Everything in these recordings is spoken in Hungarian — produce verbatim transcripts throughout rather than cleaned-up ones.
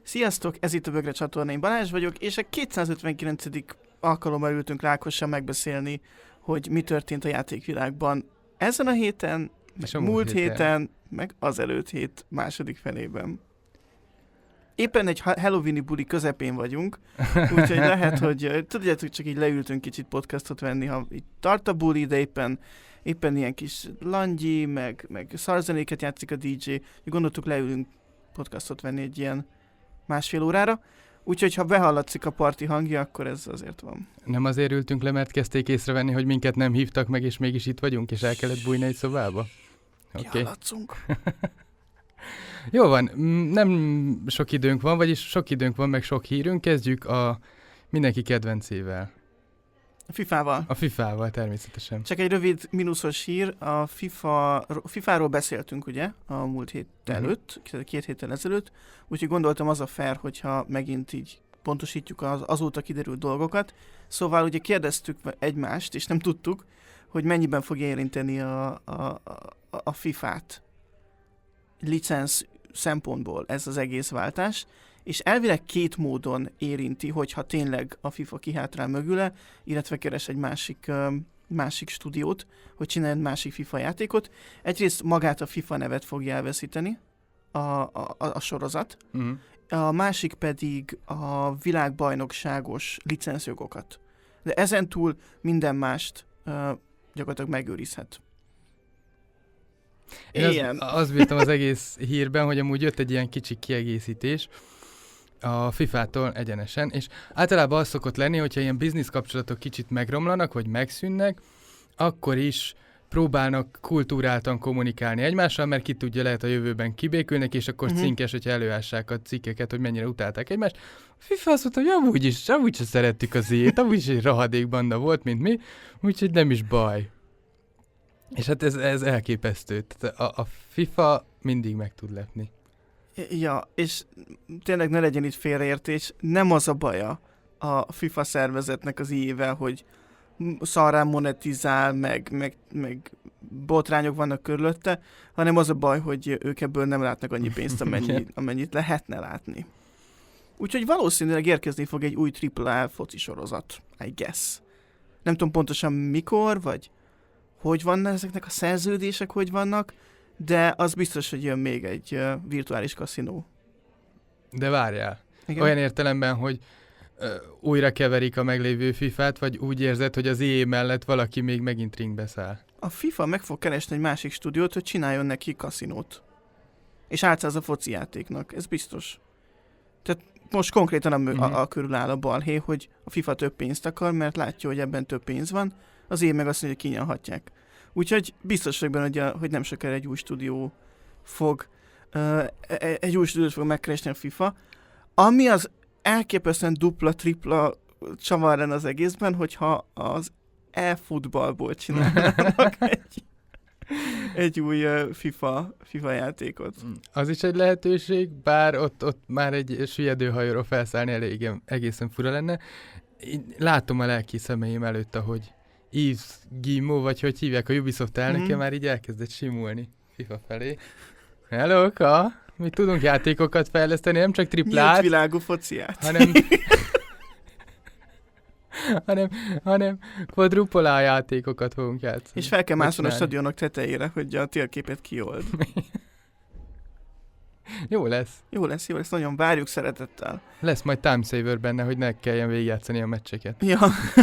Sziasztok, ez itt a Bögre csatorna, én Balázs vagyok, és a kétszázötvenkilencedik alkalommal ültünk Rákossal megbeszélni, hogy mi történt a játékvilágban ezen a héten, meg a múlt, múlt héten. héten, meg az előtt hét második felében. Éppen egy Halloweeni buli közepén vagyunk, úgyhogy lehet, hogy tudjátok, csak így leültünk kicsit podcastot venni, ha így tart a buli, de éppen, éppen ilyen kis langyi, meg, meg szarzenéket játszik a dé dzsé, gondoltuk leülünk podcastot venni egy ilyen másfél órára, úgyhogy ha behallatszik a parti hangja, akkor ez azért van. Nem azért ültünk le, mert kezdték észrevenni, hogy minket nem hívtak meg, és mégis itt vagyunk, és el kellett bújni egy szobába? Oké. Okay. Kihallatszunk. Jó van, nem sok időnk van, vagyis sok időnk van, meg sok hírünk. Kezdjük a mindenki kedvencével. A fifával. A fifával természetesen. Csak egy rövid mínuszos hír, a FIFA, fifáról beszéltünk ugye a múlt hét előtt, uh-huh. két héttel ezelőtt, úgyhogy gondoltam az a fair, hogyha megint így pontosítjuk az azóta kiderült dolgokat. Szóval ugye kérdeztük egymást, és nem tudtuk, hogy mennyiben fogja érinteni a, a, a, a fifát licensz szempontból ez az egész váltás, és elvileg két módon érinti, hogyha tényleg a FIFA kihátrál mögüle, illetve keres egy másik, másik stúdiót, hogy csináljon másik FIFA játékot. Egyrészt magát a FIFA nevet fogja elveszíteni a, a, a sorozat, uh-huh. a másik pedig a világbajnokságos licenszjogokat. De ezen túl minden mást uh, gyakorlatilag megőrizhet. Én az, azt bírtam az egész hírben, hogy amúgy jött egy ilyen kicsi kiegészítés a fifától egyenesen, és általában az szokott lenni, hogyha ilyen biznisz kapcsolatok kicsit megromlanak, vagy megszűnnek, akkor is próbálnak kultúráltan kommunikálni egymással, mert ki tudja, lehet a jövőben kibékülnek, és akkor uh-huh. cinkes, hogyha előássák a cikkeket, hogy mennyire utálták egymást. A FIFA azt mondta, hogy amúgy is, amúgy is szerettük az ilyet, amúgy is egy rahadék banda volt, mint mi, úgyhogy nem is baj. És hát ez, ez elképesztő. Tehát a, a FIFA mindig meg tud lepni. Ja, és tényleg ne legyen itt félreértés, nem az a baja a FIFA szervezetnek az i-ével, hogy szarrán monetizál, meg, meg, meg botrányok vannak körülötte, hanem az a baj, hogy ők ebből nem látnak annyi pénzt, amennyi, amennyit lehetne látni. Úgyhogy valószínűleg érkezni fog egy új á á á foci sorozat, I guess. Nem tudom pontosan mikor, vagy hogy vannak ezeknek a szerződések, hogy vannak, de az biztos, hogy jön még egy uh, virtuális kaszinó. De várjál. Igen? Olyan értelemben, hogy uh, újra keverik a meglévő fifát, vagy úgy érzed, hogy az i á mellett valaki még megint ringbe száll? A FIFA meg fog keresni egy másik stúdiót, hogy csináljon neki kaszinót. És átszáz a foci játéknak, ez biztos. Tehát most konkrétan a, mö- uh-huh. a, a körül áll a balhé, hogy a FIFA több pénzt akar, mert látja, hogy ebben több pénz van, az i á meg azt mondja, hogy kínálhatják. Úgyhogy biztos vagyok benne, hogy, a, hogy nem sokára egy új stúdió fog, uh, egy új stúdiót fog megkeresni a FIFA, ami az elképesztően dupla, tripla csavar az egészben, hogyha az e-futballból csinálnak egy, egy új uh, FIFA, FIFA játékot. Az is egy lehetőség, bár ott, ott már egy süllyedőhajóról felszállni elég egészen fura lenne. Én látom a lelki szemeim előtt, ahogy Yves Guillemot, vagy hogy hívják, a Ubisoft elnöke, mm-hmm. már így elkezdett simulni FIFA felé. Hello-ka! Mi tudunk játékokat fejleszteni, nem csak triplát. Nyílt világú fociát. Hanem, hanem, hanem quadruple játékokat fogunk játszani. És fel kell mászolni a stadionok tetejére, hogy a térképet kiold. Jó lesz. Jó lesz, jó lesz, nagyon várjuk szeretettel. Lesz majd time saver benne, hogy ne kelljen végigjátszani a meccseket. Ja.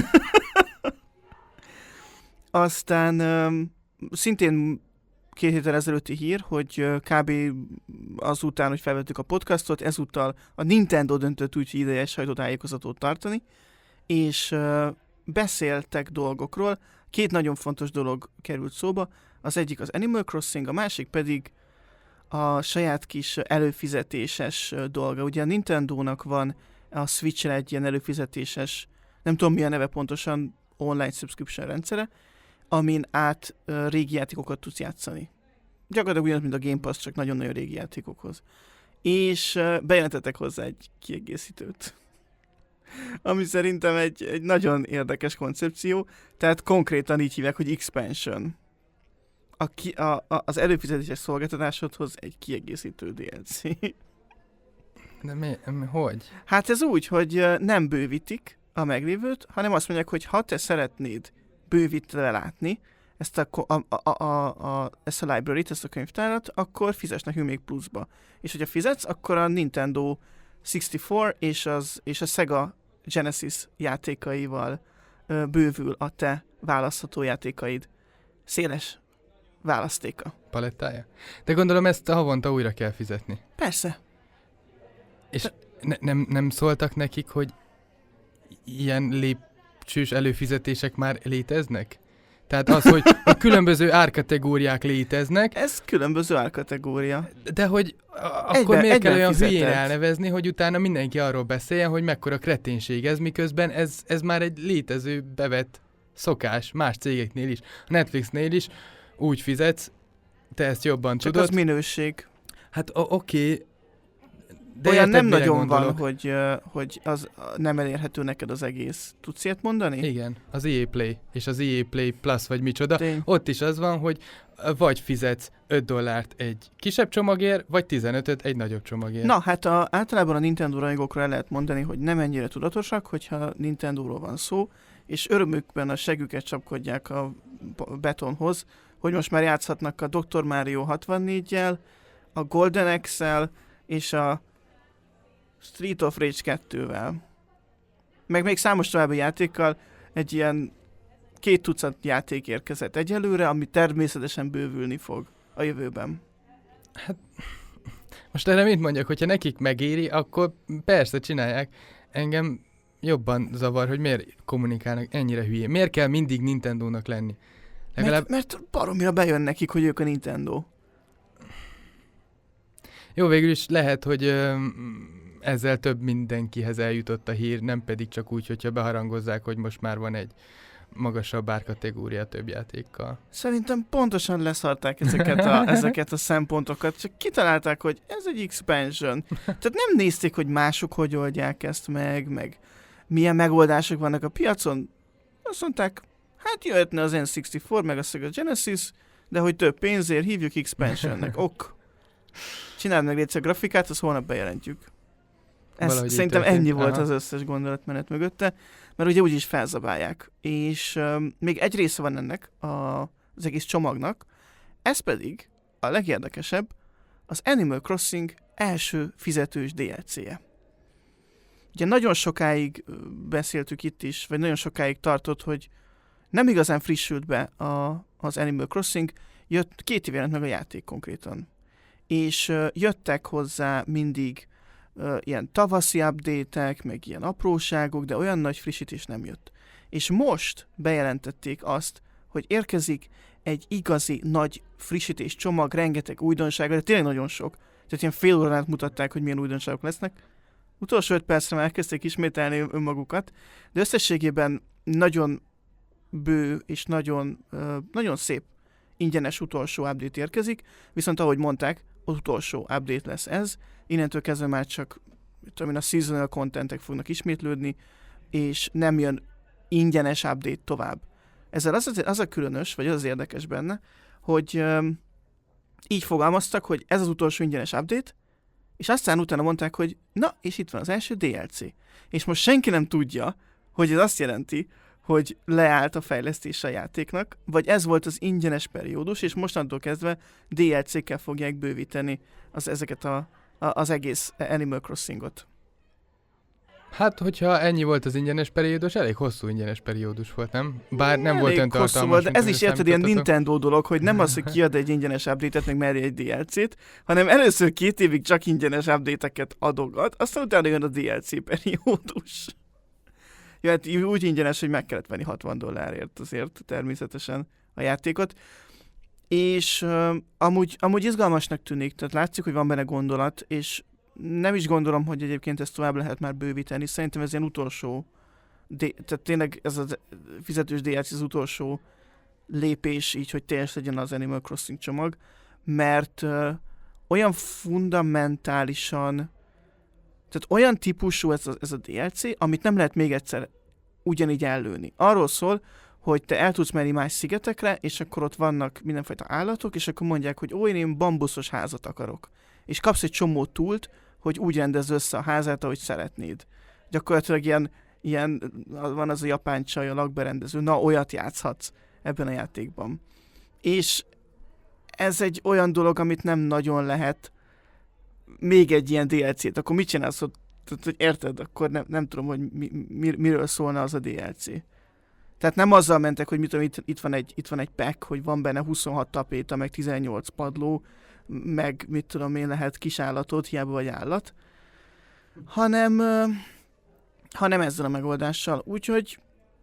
Aztán um, szintén két héttel ezelőtti hír, hogy uh, kb. Azután, hogy felvettük a podcastot, ezúttal a Nintendo döntött úgy, hogy ideje sajtótájékozatot tartani, és uh, beszéltek dolgokról. Két nagyon fontos dolog került szóba. Az egyik az Animal Crossing, a másik pedig a saját kis előfizetéses dolga. Ugye a Nintendónak van a Switchre egy ilyen előfizetéses, nem tudom mi a neve pontosan, online subscription rendszere, amin át uh, régi játékokat tudsz játszani. Gyakorlatilag ugyanaz, mint a Game Pass, csak nagyon-nagyon régi játékokhoz. És uh, bejelentettek hozzá egy kiegészítőt. Ami szerintem egy, egy nagyon érdekes koncepció, tehát konkrétan így hívják, hogy expansion. A ki, a, a, az előfizetéses szolgáltatásodhoz egy kiegészítő dé el cé. De mi, mi, hogy? Hát ez úgy, hogy ö, nem bővítik a meglévőt, hanem azt mondják, hogy ha te szeretnéd bővítve látni ezt a, a, a, a, a, ezt a library-t, ezt a könyvtárat, akkor fizes nekünk még pluszba. És hogyha fizetsz, akkor a Nintendo hatvannégy és, az, és a Sega Genesis játékaival ö, bővül a te választható játékaid. Széles választéka. Palettája? De gondolom ezt havonta újra kell fizetni. Persze. És ne, nem, nem szóltak nekik, hogy ilyen lépcsős előfizetések már léteznek? Tehát az, hogy, hogy különböző árkategóriák léteznek. Ez különböző árkategória. De hogy a, akkor Egyben, miért kell olyan fizetett. hülyén elnevezni, hogy utána mindenki arról beszéljen, hogy mekkora kreténség ez, miközben ez, ez már egy létező, bevett szokás más cégeknél is. A Netflixnél is úgy fizetsz, te ezt jobban Csak tudod. az minőség. Hát oké, okay, de olyan érted, nem mire nagyon gondolok. van, hogy, uh, hogy az uh, nem elérhető neked az egész. Tudsz ilyet mondani? Igen, az E A Play és az E A Play Plus vagy micsoda. Tény. Ott is az van, hogy vagy fizetsz öt dollárt egy kisebb csomagért, vagy tizenötöt egy nagyobb csomagért. Na, hát a, általában a Nintendo rajongókra el lehet mondani, hogy nem ennyire tudatosak, hogyha Nintendóról van szó, és örömükben a següket csapkodják a betonhoz, hogy most már játszhatnak a doktor Mario hatvannégyel, a Golden Axe-el és a Street of Rage kettővel. Meg még számos további játékkal egy ilyen két tucat játék érkezett egyelőre, ami természetesen bővülni fog a jövőben. Hát, most erre mit mondjak, hogyha nekik megéri, akkor persze csinálják. Engem jobban zavar, hogy miért kommunikálnak ennyire hülyén. Miért kell mindig Nintendónak lenni? Legalább... Mert, mert baromira bejön nekik, hogy ők a Nintendo. Jó, végül is lehet, hogy ö, ezzel több mindenkihez eljutott a hír, nem pedig csak úgy, hogyha beharangozzák, hogy most már van egy magasabb árkategória több játékkal. Szerintem pontosan leszarták ezeket a, ezeket a szempontokat, csak kitalálták, hogy ez egy expansion. Tehát nem nézték, hogy mások hogy oldják ezt meg, meg milyen megoldások vannak a piacon. Azt mondták, hát jöhetne az N hatvannégy, meg a Sega Genesis, de hogy több pénzért hívjuk expansionnek. Ok. Csináld meg légy a grafikát, azt holnap bejelentjük. Ez, szerintem ennyi volt Aha. az összes gondolatmenet mögötte, mert ugye úgyis felzabálják. És um, még egy része van ennek a, az egész csomagnak, ez pedig a legérdekesebb, az Animal Crossing első fizetős dé el cé-je. Ugye nagyon sokáig beszéltük itt is, vagy nagyon sokáig tartott, hogy nem igazán frissült be a, az Animal Crossing, jött, két év jelent meg a játék konkrétan. És uh, jöttek hozzá mindig uh, ilyen tavaszi update-ek, meg ilyen apróságok, de olyan nagy frissítés nem jött. És most bejelentették azt, hogy érkezik egy igazi nagy frissítés csomag, rengeteg újdonsága, de tényleg nagyon sok. Tehát ilyen fél órán át mutatták, hogy milyen újdonságok lesznek. Utolsó öt percre már elkezdték ismételni önmagukat, de összességében nagyon bő és nagyon, uh, nagyon szép ingyenes utolsó update érkezik, viszont ahogy mondták, az utolsó update lesz ez, innentől kezdve már csak tudom én, a seasonal contentek fognak ismétlődni, és nem jön ingyenes update tovább. Ezzel az, az, az a különös, vagy az, az érdekes benne, hogy um, így fogalmaztak, hogy ez az utolsó ingyenes update, és aztán utána mondták, hogy na, és itt van az első dé el cé. És most senki nem tudja, hogy ez azt jelenti, hogy leállt a fejlesztése a játéknak, vagy ez volt az ingyenes periódus, és mostantól kezdve dé el cé-kkel fogják bővíteni az, ezeket a, a, az egész Animal Crossingot. Hát, hogyha ennyi volt az ingyenes periódus, elég hosszú ingyenes periódus volt, nem? Bár nem elég volt olyan tartalmas. De ez is érted ilyen Nintendo dolog, hogy nem az, hogy kiad egy ingyenes update-et, meg merje egy dé el cé-t, hanem először két évig csak ingyenes update-eket adogat, aztán utána jön a dé el cé periódus. Ja, hát úgy ingyenes, hogy meg kellett venni hatvan dollárért azért természetesen a játékot. És uh, amúgy, amúgy izgalmasnak tűnik, tehát látszik, hogy van benne gondolat, és nem is gondolom, hogy egyébként ezt tovább lehet már bővíteni. Szerintem ez ilyen utolsó, dé- tehát tényleg ez a fizetős dé el cé az utolsó lépés, így, hogy teljes legyen az Animal Crossing csomag, mert uh, olyan fundamentálisan, tehát olyan típusú ez a, ez a dé el cé, amit nem lehet még egyszer ugyanígy ellőni. Arról szól, hogy te el tudsz menni más szigetekre, és akkor ott vannak mindenfajta állatok, és akkor mondják, hogy ó, én bambuszos házat akarok. És kapsz egy csomó túlt, hogy úgy rendezz össze a házát, ahogy szeretnéd. Gyakorlatilag ilyen, ilyen van az a japán csaj, a lakberendező, na olyat játszhatsz ebben a játékban. És ez egy olyan dolog, amit nem nagyon lehet még egy ilyen dé el cét, akkor mit csinálsz, hogy, hogy érted, akkor nem, nem tudom, hogy mi, mi, miről szólna az a dé el cé. Tehát nem azzal mentek, hogy mit tudom, itt, itt, van egy, itt van egy pack, hogy van benne huszonhat tapéta, meg tizennyolc padló, meg mit tudom én, lehet kisállatod, hiába vagy állat, hanem, hanem ezzel a megoldással. Úgyhogy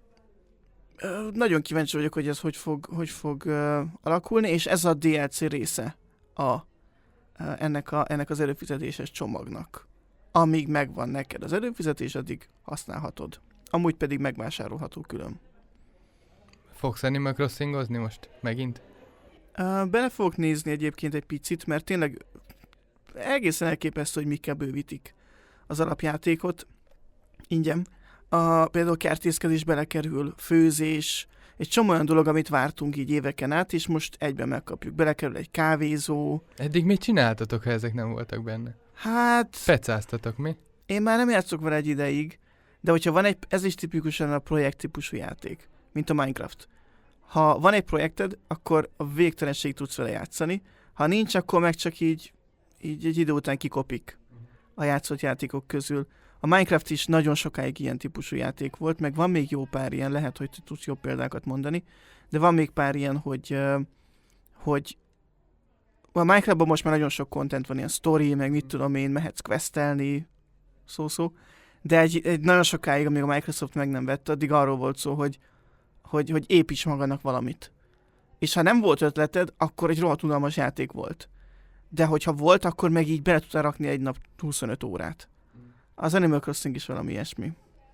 nagyon kíváncsi vagyok, hogy ez hogy fog, hogy fog alakulni, és ez a dé el cé része a, ennek, a, ennek az előfizetéses csomagnak. Amíg megvan neked az előfizetés, addig használhatod. Amúgy pedig megvásárolható külön. Fogsz Animal Crossingozni most? Megint? Uh, bele fogok nézni egyébként egy picit, mert tényleg egészen elképesztő, hogy mikkel bővítik az alapjátékot. Ingyen. A, például kertészkedés belekerül, főzés, egy csomó olyan dolog, amit vártunk így éveken át, és most egyben megkapjuk. Belekerül egy kávézó. Eddig mit csináltatok, ha ezek nem voltak benne? Hát... Pecáztatok, mi? Én már nem játszok vele egy ideig, de hogyha van egy, ez is tipikusan a projekt típusú játék, mint a Minecraft. Ha van egy projekted, akkor a végtelenség tudsz vele játszani, ha nincs, akkor meg csak így, így egy idő után kikopik a játszott játékok közül. A Minecraft is nagyon sokáig ilyen típusú játék volt, meg van még jó pár ilyen, lehet, hogy tudsz jobb példákat mondani, de van még pár ilyen, hogy, hogy a Minecraftban most már nagyon sok content van, ilyen story, meg mit tudom én, mehetsz questelni, szó-szó, de egy, egy nagyon sokáig, amíg a Microsoft meg nem vette, addig arról volt szó, hogy, hogy, hogy építs magadnak valamit. És ha nem volt ötleted, akkor egy rohadt unalmas játék volt. De hogyha volt, akkor meg így bele tudtál rakni egy nap huszonöt órát. Az Animal Crossing is valami ilyesmi.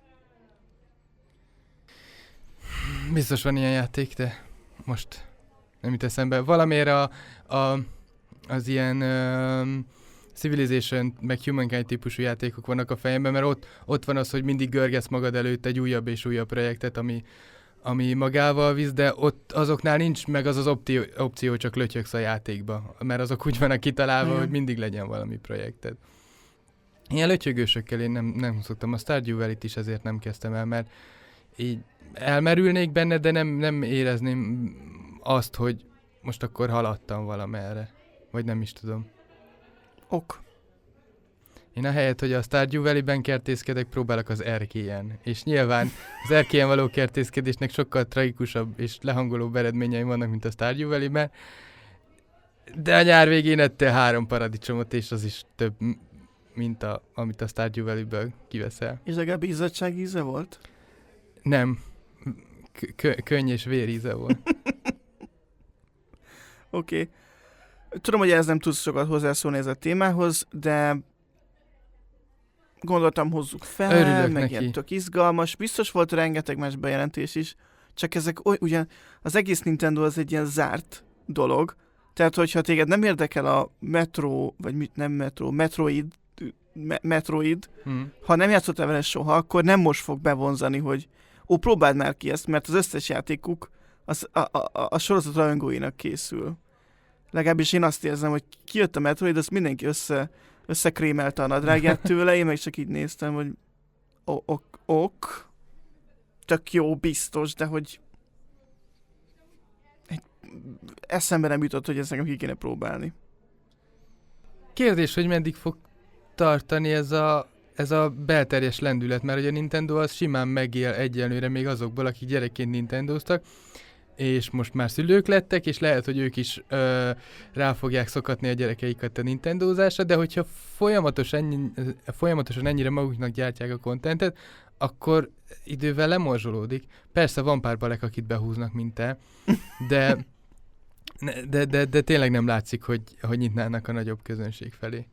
Biztos van ilyen játék, de most nem jut eszembe. Valamiért a, a, az ilyen uh, Civilization meg Humankind típusú játékok vannak a fejemben, mert ott, ott van az, hogy mindig görgetsz magad előtt egy újabb és újabb projektet, ami, ami magával visz, de ott azoknál nincs meg az az opció, opció csak lötyögsz a játékba, mert azok úgy vannak kitalálva, mm. hogy mindig legyen valami projekted. Ilyen lötyögősökkel én nem, nem szoktam. A Stardew Valley-t is ezért nem kezdtem el, mert így elmerülnék benne, de nem, nem érezném azt, hogy most akkor haladtam valamerre. Vagy nem is tudom. Ok. Én ahelyett, hogy a Stardew Valley-ben kertészkedek, próbálok az erkélyen. És nyilván az erkélyen való kertészkedésnek sokkal tragikusabb és lehangolóbb eredményei vannak, mint a Stardew Valley-ben. De a nyár végén ettél három paradicsomot, és az is több, mint a, amit a Stardew Valley-ből kiveszel. És legalább izzadság íze volt? Nem. K- könny és vér íze volt. Oké. Okay. Tudom, hogy ez nem tudsz sokat hozzászólni ez a témához, de gondoltam, hozzuk fel, örülök meg neki. Ilyen tök izgalmas. Biztos volt rengeteg más bejelentés is, csak ezek oly, ugyan az egész Nintendo az egy ilyen zárt dolog, tehát hogyha téged nem érdekel a Metro, vagy mit, nem Metro, Metroid, me, Metroid, hmm. ha nem játszottál vele soha, akkor nem most fog bevonzani, hogy ó, próbáld már ki ezt, mert az összes játékuk az a, a, a, a sorozat rajongóinak készül. Legalábbis én azt érzem, hogy kijött a Metroid, azt mindenki össze, összekrémelte a nadrágját tőle, én meg csak így néztem, hogy ok, ok, tök jó, biztos, de hogy egy eszembe nem jutott, hogy ezt nekem ki kéne próbálni. Kérdés, hogy meddig fog tartani ez a, ez a belterjes lendület, mert ugye a Nintendo az simán megél egyelőre még azokból, akik gyerekként Nintendoztak, és most már szülők lettek, és lehet, hogy ők is ö, rá fogják szokatni a gyerekeiket a Nintendozásra, de hogyha folyamatos ennyi, folyamatosan ennyire maguknak gyártják a kontentet, akkor idővel lemorzsolódik. Persze van pár balek, akit behúznak, mint te, de, de, de, de tényleg nem látszik, hogy, hogy nyitnának a nagyobb közönség felé.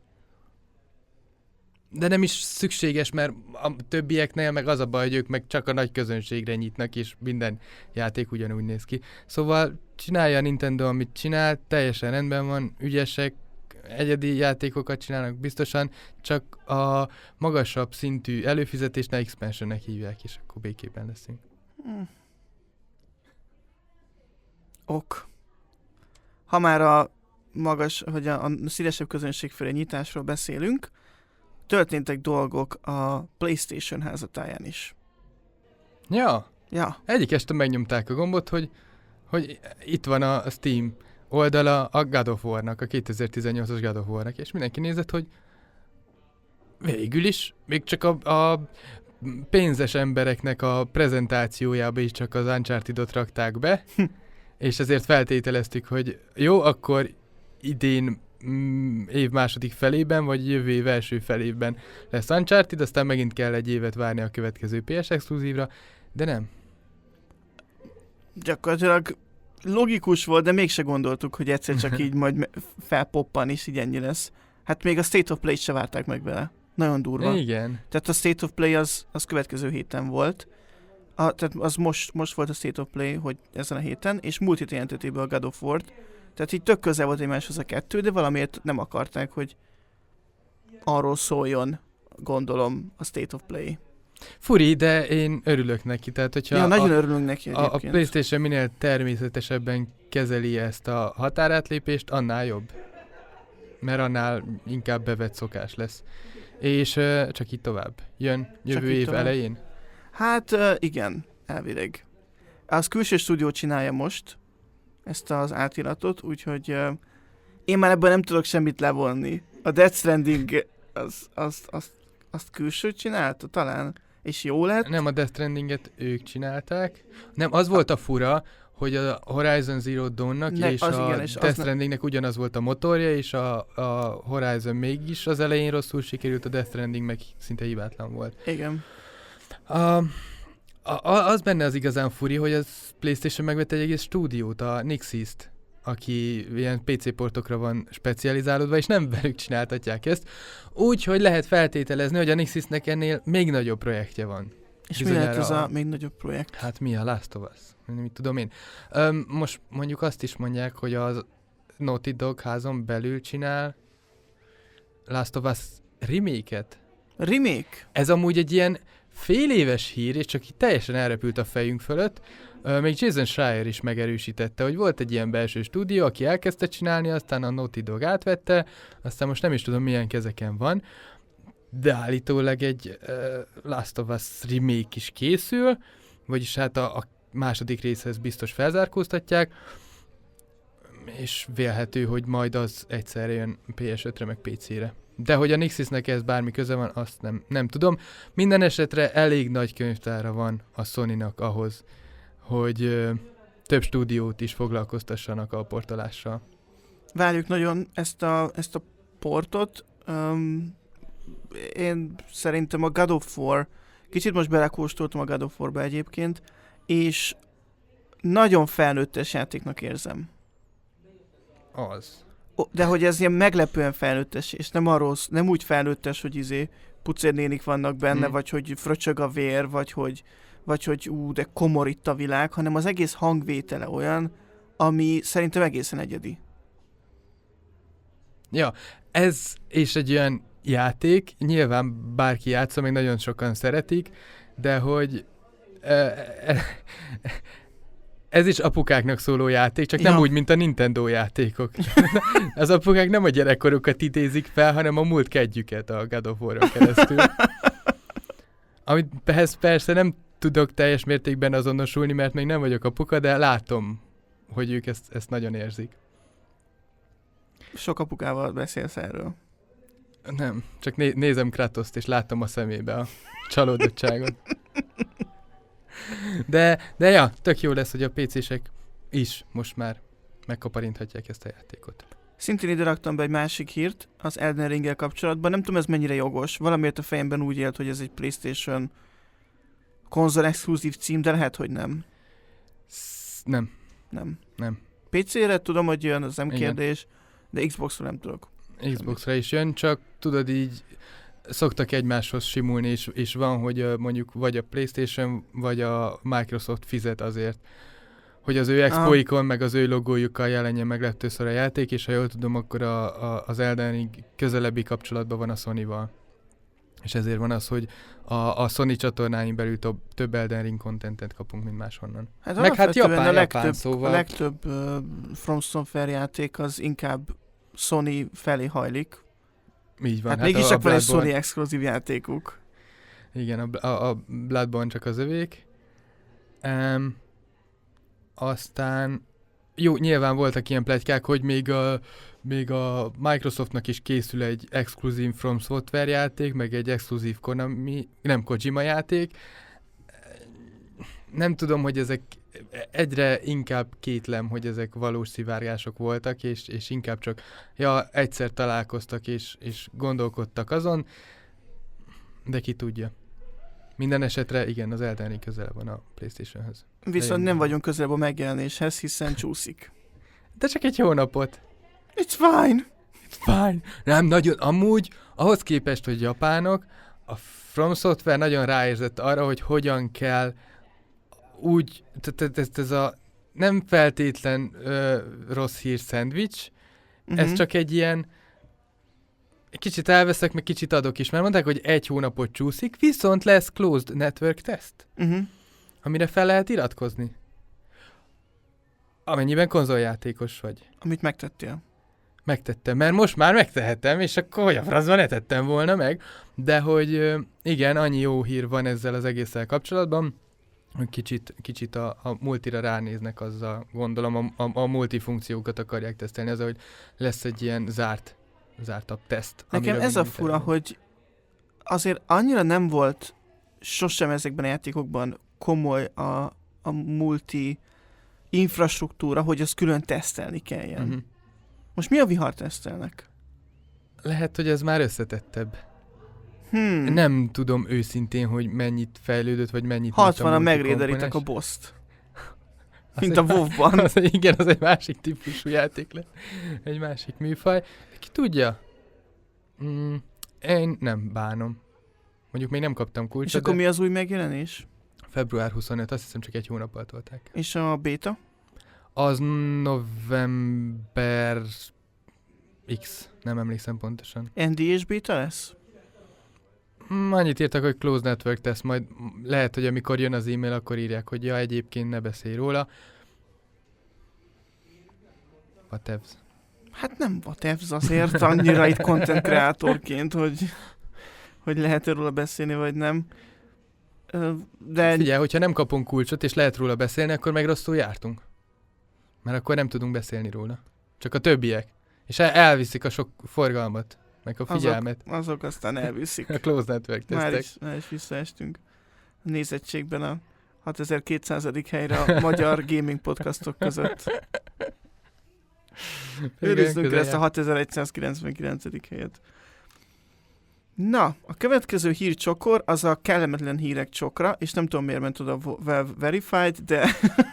De nem is szükséges, mert a többieknél meg az a baj, hogy ők meg csak a nagy közönségre nyitnak, és minden játék ugyanúgy néz ki. Szóval csinálja a Nintendo, amit csinál, teljesen rendben van, ügyesek, egyedi játékokat csinálnak biztosan, csak a magasabb szintű előfizetésnél expansionnek hívják, és akkor békében leszünk. Hmm. Ok. Ha már a magas, vagy a, a szélesebb közönség felé nyitásról beszélünk, történtek dolgok a PlayStation házatáján is. Ja, Ja. egyik este megnyomták a gombot, hogy, hogy itt van a Steam oldala a God of War-nak, a kétezer-tizennyolcas God of War-nak, és mindenki nézett, hogy végül is, még csak a, a pénzes embereknek a prezentációjába is csak az Uncharted-ot rakták be, és ezért feltételeztük, hogy jó, akkor idén mm, év második felében, vagy jövő év első felében lesz Uncharted, aztán megint kell egy évet várni a következő pé es exkluzívra, de nem. Gyakorlatilag logikus volt, de mégse gondoltuk, hogy egyszer csak így majd felpoppan, és így ennyi lesz. Hát még a State of Play-t se várták meg vele. Nagyon durva. Igen. Tehát a State of Play az, az következő héten volt. A, tehát az most, most volt a State of Play, hogy ezen a héten, és múlt héten jelentették be a God of War-t. Tehát így tök közel volt egymáshoz a kettő, de valamiért nem akarták, hogy arról szóljon, gondolom, a State of Play. Furi, de én örülök neki. Tehát, hogyha Ja, nagyon a, örülünk neki a, a PlayStation minél természetesebben kezeli ezt a határátlépést, annál jobb. Mert annál inkább bevett szokás lesz. És uh, csak így tovább. Jön jövő év tovább. Elején? Hát uh, igen, elvileg. Az külső stúdió csinálja most ezt az átiratot, úgyhogy uh, én már ebből nem tudok semmit levonni. A Death Stranding az, az, az, azt külső csinálta talán, és jó lett. Nem, a Death Strandinget ők csinálták. Nem, az volt a fura, hogy a Horizon Zero Dawn-nak és a igen, és Death Strandingnek ne... ugyanaz volt a motorja, és a, a Horizon mégis az elején rosszul sikerült, a Death Stranding meg szinte hibátlan volt. Igen. A, a, az benne az igazán furi, hogy az PlayStation megvett egy egész stúdiót, a Nixist, aki ilyen pé cé portokra van specializálódva, és nem velük csináltatják ezt. Úgyhogy lehet feltételezni, hogy a Nixisnek ennél még nagyobb projektje van. És mi lehet ez a, a még nagyobb projekt? Hát mi a Last of Us? Nem tudom én. Öm, most mondjuk azt is mondják, hogy az Naughty Dog házon belül csinál Last of Us remake-et. Remake? Ez amúgy egy ilyen fél éves hír, és csak így teljesen elrepült a fejünk fölött. Ö, még Jason Schreier is megerősítette, hogy volt egy ilyen belső stúdió, aki elkezdte csinálni, aztán a Naughty Dog átvette, aztán most nem is tudom milyen kezeken van, de állítólag egy uh, Last of Us remake is készül, vagyis hát a, a második részhez biztos felzárkóztatják, és vélhető, hogy majd az egyszerre jön pé es ötre meg pé cére. De hogy a Nixisnek ez bármi köze van, azt nem, nem tudom. Minden esetre elég nagy könyvtára van a Sony-nak ahhoz, hogy ö, több stúdiót is foglalkoztassanak a portolással. Várjuk nagyon ezt a, ezt a portot. Um, én szerintem a God of War, kicsit most belekóstoltam a God of War-ba egyébként, és nagyon felnőttes játéknak érzem. Az. De hogy ez ilyen meglepően felnőttes, és nem arról, nem úgy felnőttes, hogy izé pucérnénik vannak benne, hmm. vagy hogy fröcsög a vér, vagy hogy, vagy hogy ú, de komor itt a világ, hanem az egész hangvétele olyan, ami szerintem egészen egyedi. Ja, ez és egy olyan játék, nyilván bárki játsza, még nagyon sokan szeretik, de hogy ez is apukáknak szóló játék, csak ja. nem úgy, mint a Nintendo játékok. Az apukák nem a gyerekkorukat idézik fel, hanem a múlt kedjüket a God of War-on keresztül. Amit persze nem tudok teljes mértékben azonosulni, mert még nem vagyok apuka, de látom, hogy ők ezt, ezt nagyon érzik. Sok apukával beszélsz erről. Nem, csak né- nézem Kratoszt, és látom a szemébe a csalódottságot. De, de ja, tök jó lesz, hogy a pé cések is most már megkaparinthatják ezt a játékot. Szintén ide raktam be egy másik hírt az Elden Ringgel kapcsolatban. Nem tudom, ez mennyire jogos. Valamiért a fejemben úgy élt, hogy ez egy PlayStation konzol exkluzív cím, de lehet, hogy nem. Sz- nem. Nem. Nem. pé cére tudom, hogy jön, az nem kérdés, de Xboxra nem tudok. Xboxra is jön, csak tudod így szoktak egymáshoz simulni, és, és van, hogy uh, mondjuk vagy a PlayStation, vagy a Microsoft fizet azért, hogy az ő expóikon, meg az ő logójukkal jelenjen meg legtöbbször a játék, és ha jól tudom, akkor a, a, az Elden Ring közelebbi kapcsolatban van a Sony-val. És ezért van az, hogy a, a Sony csatornáin belül több, több Elden Ring contentet kapunk, mint máshonnan. Hát meg hát Japán, a legtöbb, Japán, szóval... A legtöbb uh, From Software játék az inkább Sony felé hajlik, Így van. Hát, hát mégis a, csak a van egy Bloodborne... Sony exkluzív játékuk. Igen, a, a, a Bloodborne csak az övék. Um, aztán jó, nyilván voltak ilyen pletykák, hogy még a, még a Microsoftnak is készül egy exkluzív From Software játék, meg egy exkluzív Konami, nem Kojima játék. Nem tudom, hogy ezek egyre inkább kétlem, hogy ezek valós szivárgások voltak, és, és inkább csak ja, egyszer találkoztak, és, és gondolkodtak azon, de ki tudja. Minden esetre igen, az Elden Ring közel van a PlayStationhöz. Viszont nem vagyunk közelebb a megjelenéshez, hiszen csúszik. De csak egy hónapot. It's fine! It's fine. Nem, nagyon, amúgy, ahhoz képest, hogy japánok, a From Software nagyon ráérzett arra, hogy hogyan kell úgy, tehát ez, ez a nem feltétlen ö, rossz hír szendvics, uh-huh. Ez csak egy ilyen kicsit elveszek, meg kicsit adok is, mert mondták, hogy egy hónapot csúszik, viszont lesz closed network test, uh-huh. amire fel lehet iratkozni. Amennyiben konzoljátékos vagy. Amit megtettél. Megtettem, mert most már megtehetem, és akkor hogy a francban ne tettem volna meg. De hogy igen, annyi jó hír van ezzel az egésszel kapcsolatban, hogy kicsit, kicsit a, a multira ránéznek, azzal gondolom a, a, a multifunkciókat akarják tesztelni, az, hogy lesz egy ilyen zárt, zártabb teszt. Nekem ez a fura, hogy azért annyira nem volt sosem ezekben a játékokban komoly a, a multi infrastruktúra, hogy azt külön tesztelni kelljen. Uh-huh. Most mi a vihar tesztelnek? Lehet, hogy ez már összetettebb. Hmm. Nem tudom őszintén, hogy mennyit fejlődött, vagy mennyit... hatvan a megréderitek a boss-t. Mint a WoW-ban. Igen, az egy másik típusú játék lett. Egy másik műfaj. Ki tudja? Mm, én nem bánom. Mondjuk még nem kaptam kulcsot. És akkor mi az új megjelenés? február huszonötödike, azt hiszem csak egy hónappal tolták. És a beta? Az november X, nem emlékszem pontosan. en dé és beta lesz? Mm, annyit írtak, hogy close network test, majd lehet, hogy amikor jön az e-mail, akkor írják, hogy ja, egyébként ne beszélj róla. Whatevs. Hát nem whatevs azért, annyira itt content kreatorként, hogy, hogy lehet róla beszélni, vagy nem. De... Figyelj, hogyha nem kapunk kulcsot, és lehet róla beszélni, akkor meg rosszul jártunk. Mert akkor nem tudunk beszélni róla. Csak a többiek. És el- elviszik a sok forgalmat, meg a figyelmet. Azok, azok aztán elviszik. A close network tesztek. Már is, már is visszaestünk a nézettségben a hatezer-kétszázadik helyre a magyar gaming podcastok között. Őriznünk lesz a hatezer-egyszázkilencvenkilencedik helyet. Na, a következő hírcsokor az a kellemetlen hírek csokra, és nem tudom miért ment oda Valve Verified, de...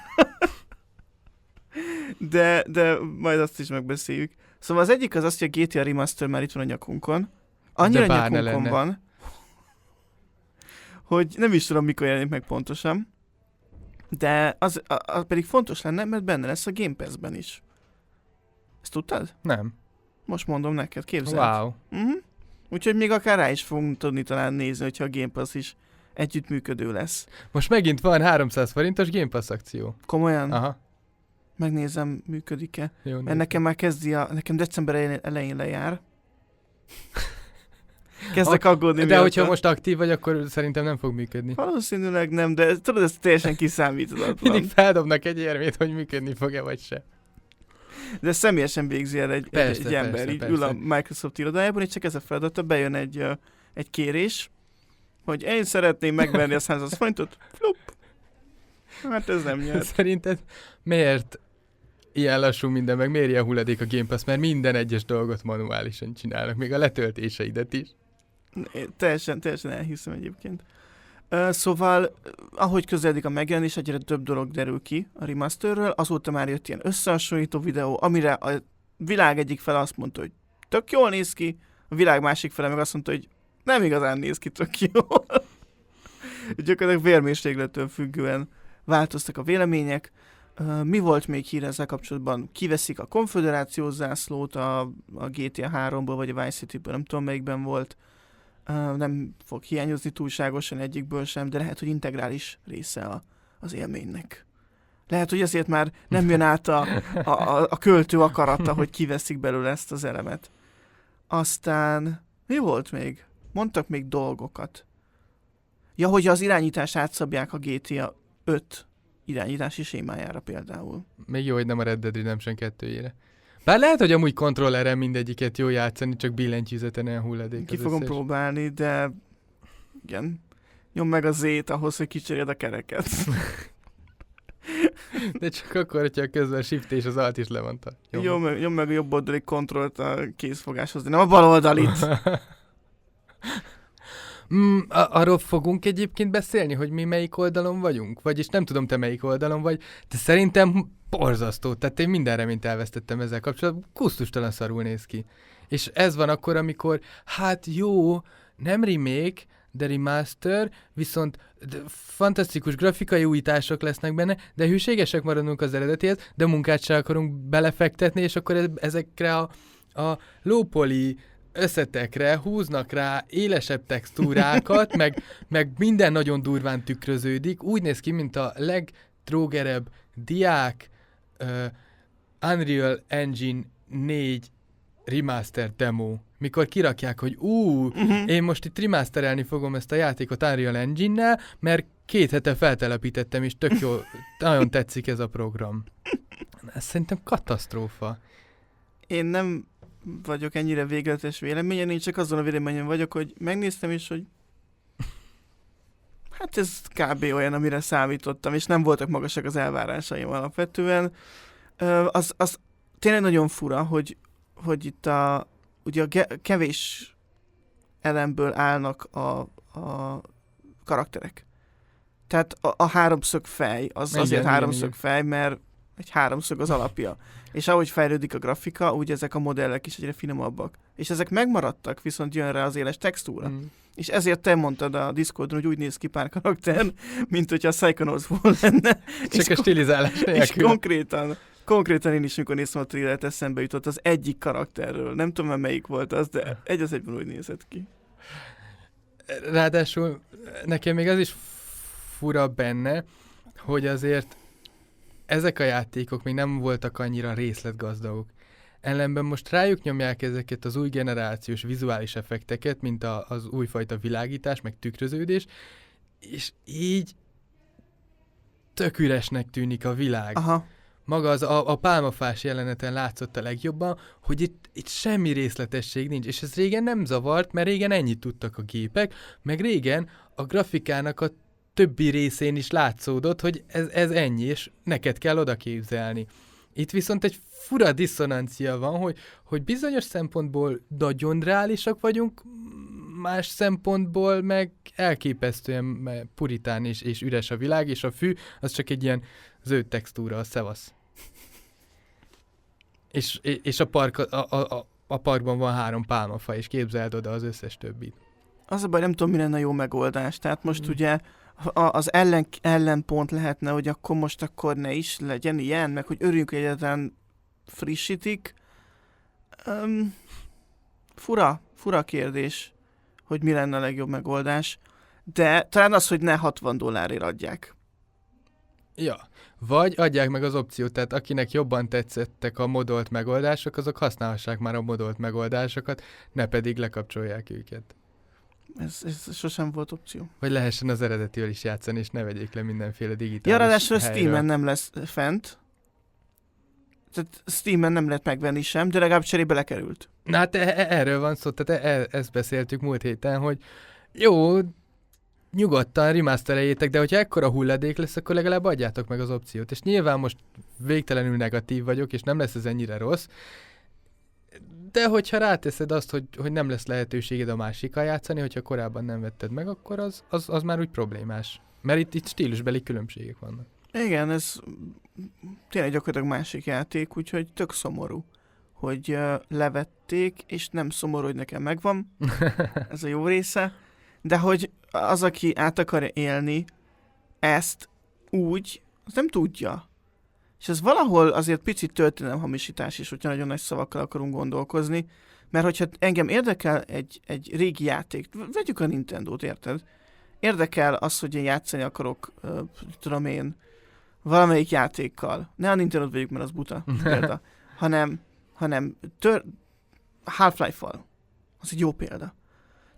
de, de majd azt is megbeszéljük. Szóval az egyik az az, hogy a gé té á Remaster már itt van a nyakunkon. Annyira nyakunkon van, hogy nem is tudom, mikor jelenik meg pontosan. De az, a, az pedig fontos lenne, mert benne lesz a Game Pass-ben is. Ezt tudtad? Nem. Most mondom neked, képzeld. Wow. Uh-huh. Úgyhogy még akár rá is fogunk tudni talán nézni, hogyha a Game Pass is együttműködő lesz. Most megint van háromszáz forintos Game Pass akció. Komolyan? Aha. Megnézem, működik-e. Jó, mert nekem már kezdi a... Nekem december elején lejár. Kezdek aggódni. De hogyha most aktív vagy, akkor szerintem nem fog működni. Valószínűleg nem, de tudod, ez teljesen kiszámíthatatlan. Mindig feldobnak egy érmét, hogy működni fog-e vagy se. De személyesen végzi el egy, persze, egy, egy ember, persze, így persze. ül a Microsoft irodájában, és csak ez a feladata, bejön egy, uh, egy kérés, hogy én szeretném megvenni a száz forintot, flup. Hát ez nem nyert. Szerinted miért ilyen lassú minden, meg miért ilyen hulladék a Game Pass? Mert minden egyes dolgot manuálisan csinálnak, még a letöltéseidet is. Én teljesen, teljesen elhiszem egyébként. Uh, szóval, ahogy közeledik a megjelenés, egyre több dolog derül ki a remasterről. Azóta már jött ilyen összehasonlító videó, amire a világ egyik fele azt mondta, hogy tök jól néz ki, a világ másik fele meg azt mondta, hogy nem igazán néz ki tök jól. Gyakorlatilag vérmérséklettől függően változtak a vélemények. Uh, mi volt még hír ezzel kapcsolatban? Kiveszik a konföderáció zászlót a, a gé té á háromból, vagy a Vice Cityből, nem tudom melyikben volt. Uh, nem fog hiányozni túlságosan egyikből sem, de lehet, hogy integrális része a, az élménynek. Lehet, hogy ezért már nem jön át a, a, a költő akarata, hogy kiveszik belőle ezt az elemet. Aztán Mi volt még? Mondtak még dolgokat. Ja, hogy az irányítást átszabják a gé té á öt irányítási sémájára például. Még jó, hogy nem a Red Dead Redemption kettőjére. Bár lehet, hogy amúgy kontrolleren mindegyiket jó játszani, csak billentyűzeten olyan hulladék. Ki fogom összes. próbálni, de igen. Nyom meg a Z-t ahhoz, hogy kicserjed a kereket. De csak akkor, hogyha közben a shift és az alt is levonta. Nyom meg, nyom meg a jobb oldali kontrollt a kézfogáshoz, de nem a bal oldalit. mm, arról fogunk egyébként beszélni, hogy mi melyik oldalon vagyunk? Vagyis nem tudom, te melyik oldalon vagy, de szerintem borzasztó. Tehát én minden reményt elvesztettem ezzel kapcsolatban. Kusztustalan szarul néz ki. És ez van akkor, amikor, hát jó, nem remake, de remaster, viszont fantasztikus grafikai újítások lesznek benne, de hűségesek maradunk az eredetihez, de munkát sem akarunk belefektetni, és akkor ez, ezekre a, a low-poly összetekre húznak rá élesebb textúrákat, meg, meg minden nagyon durván tükröződik. Úgy néz ki, mint a legtrógerebb diák uh, Unreal Engine négy remaster demo, mikor kirakják, hogy ú, uh-huh. én most itt remasterelni fogom ezt a játékot Unreal Engine-nel, mert két hete feltelepítettem, és tök jó, nagyon tetszik ez a program. Ez szerintem katasztrófa. Én nem vagyok ennyire végletes véleményen, én csak azon a véleményen vagyok, hogy megnéztem is, hogy hát ez kb. Olyan, amire számítottam, és nem voltak magasak az elvárásaim alapvetően. Az, az tényleg nagyon fura, hogy, hogy itt a, ugye a ge- kevés elemből állnak a, a karakterek. Tehát a, a háromszög fej, az igen, azért igen, háromszög igen. fej, mert egy háromszög az alapja. És ahogy fejlődik a grafika, úgy ezek a modellek is egyre finomabbak. És ezek megmaradtak, viszont jön rá az éles textúra. Mm. És ezért te mondtad a Discordon, hogy úgy néz ki pár karakter, mint hogyha a Psychonautsból lenne. Csak és a stilizálás nélkül. És konkrétan, konkrétan én is, mikor néztem a trailert, eszembe jutott az egyik karakterről. Nem tudom, mert melyik volt az, de egy az egyben úgy nézett ki. Ráadásul nekem még az is fura benne, hogy azért ezek a játékok még nem voltak annyira részletgazdagok. Ellenben most rájuk nyomják ezeket az új generációs vizuális effekteket, mint a, az újfajta világítás, meg tükröződés, és így tök üresnek tűnik a világ. Aha. Maga az a, a pálmafás jeleneten látszott a legjobban, hogy itt, itt semmi részletesség nincs, és ez régen nem zavart, mert régen ennyit tudtak a gépek, meg régen a grafikának a többi részén is látszódott, hogy ez, ez ennyi, és neked kell oda képzelni. Itt viszont egy fura diszonancia van, hogy, hogy bizonyos szempontból nagyon reálisak vagyunk, más szempontból meg elképesztően puritán és, és üres a világ, és a fű az csak egy ilyen zöld textúra, a szevasz. és, és a, park, a, a, a parkban van három pálmafa, és képzeld oda az összes többit. Az a baj, nem tudom, mi lenne a jó megoldás. Tehát most mm. ugye az ellen, ellenpont lehetne, hogy akkor most akkor ne is legyen ilyen, meg hogy örüljünk, hogy egyáltalán frissítik. Um, fura, fura kérdés, hogy mi lenne a legjobb megoldás. De talán az, hogy ne hatvan dollárért adják. Ja, vagy adják meg az opciót, tehát akinek jobban tetszettek a modolt megoldások, azok használhassák már a modolt megoldásokat, ne pedig lekapcsolják őket. Ez, ez sosem volt opció. Vagy lehessen az eredetivel is játszani, és ne vegyék le mindenféle digitális ja, ráadásul Steamen nem lesz fent. Tehát Steamen nem lehet megvenni sem, de legalább cserébe lekerült. Na hát e- erről van szó, tehát e- ezt beszéltük múlt héten, hogy jó, nyugodtan remastereljétek, de hogyha ekkora hulladék lesz, akkor legalább adjátok meg az opciót. És nyilván most végtelenül negatív vagyok, és nem lesz ez ennyire rossz, de hogyha ráteszed azt, hogy, hogy nem lesz lehetőséged a másikkal játszani, hogyha korábban nem vetted meg, akkor az, az, az már úgy problémás. Mert itt, itt stílusbeli különbségek vannak. Igen, ez tényleg gyakorlatilag másik játék, úgyhogy tök szomorú, hogy uh, levették, és nem szomorú, hogy nekem megvan. Ez a jó része. De hogy az, aki át akarja élni ezt úgy, az nem tudja. És ez valahol azért picit történelemhamisítás is, hogyha nagyon nagy szavakkal akarunk gondolkozni, mert hogyha engem érdekel egy, egy régi játék, vegyük a Nintendót, érted? Érdekel az, hogy én játszani akarok, uh, tudom én, valamelyik játékkal. Ne a Nintendót vegyük, mert az buta példa, hanem, hanem tör... Half-Life-val. Az egy jó példa.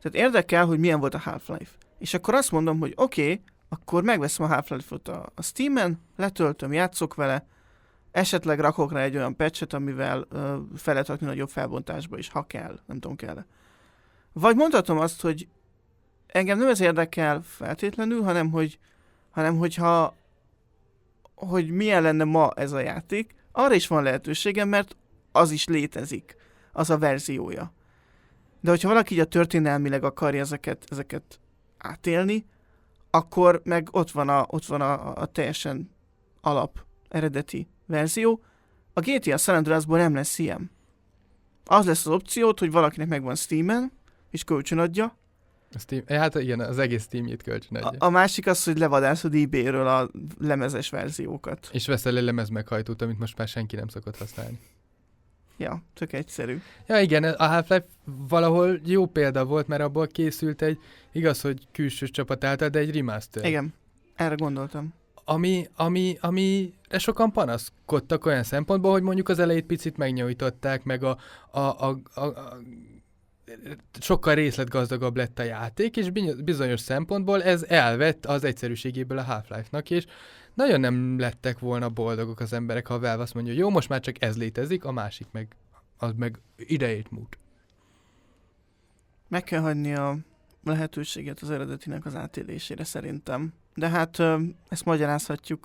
Tehát érdekel, hogy milyen volt a Half-Life. És akkor azt mondom, hogy oké, okay, akkor megveszem a Half-Life-ot a, a Steamen, letöltöm, játszok vele, esetleg rakok rá egy olyan patchet, amivel uh, fel lehet rakni nagyobb felbontásba is, ha kell, nem tudom, kell. Vagy mondhatom azt, hogy engem nem ez érdekel feltétlenül, hanem hogy, hanem hogyha hogy milyen lenne ma ez a játék, arra is van lehetőségem, mert az is létezik, az a verziója. De hogyha valaki így a történelmileg akarja ezeket, ezeket átélni, akkor meg ott van a, ott van a, a teljesen alap, eredeti verzió. A gé té á San Andreasból nem lesz ilyen. Az lesz az opciót, hogy valakinek megvan Steamen, és kölcsönadja. Steam, hát igen, az egész Steamjét kölcsönadja. A, a másik az, hogy levadászod eBay-ről a lemezes verziókat. És veszel egy lemez meghajtót, amit most már senki nem szokott használni. Ja, tök egyszerű. Ja igen, a Half-Life valahol jó példa volt, mert abból készült egy, igaz, hogy külső csapat által, de egy remaster. Igen, erre gondoltam. Ami, ami, amire sokan panaszkodtak olyan szempontból, hogy mondjuk az elejét picit megnyújtották, meg a, a, a, a, a sokkal részletgazdagabb lett a játék, és bizonyos szempontból ez elvett az egyszerűségéből a Half-Life-nak, és nagyon nem lettek volna boldogok az emberek, ha a Valve azt mondja, jó, most már csak ez létezik, a másik meg, az meg idejét múlt. Meg kell hagyni a lehetőséget az eredetinek az átélésére szerintem. De hát ezt magyarázhatjuk.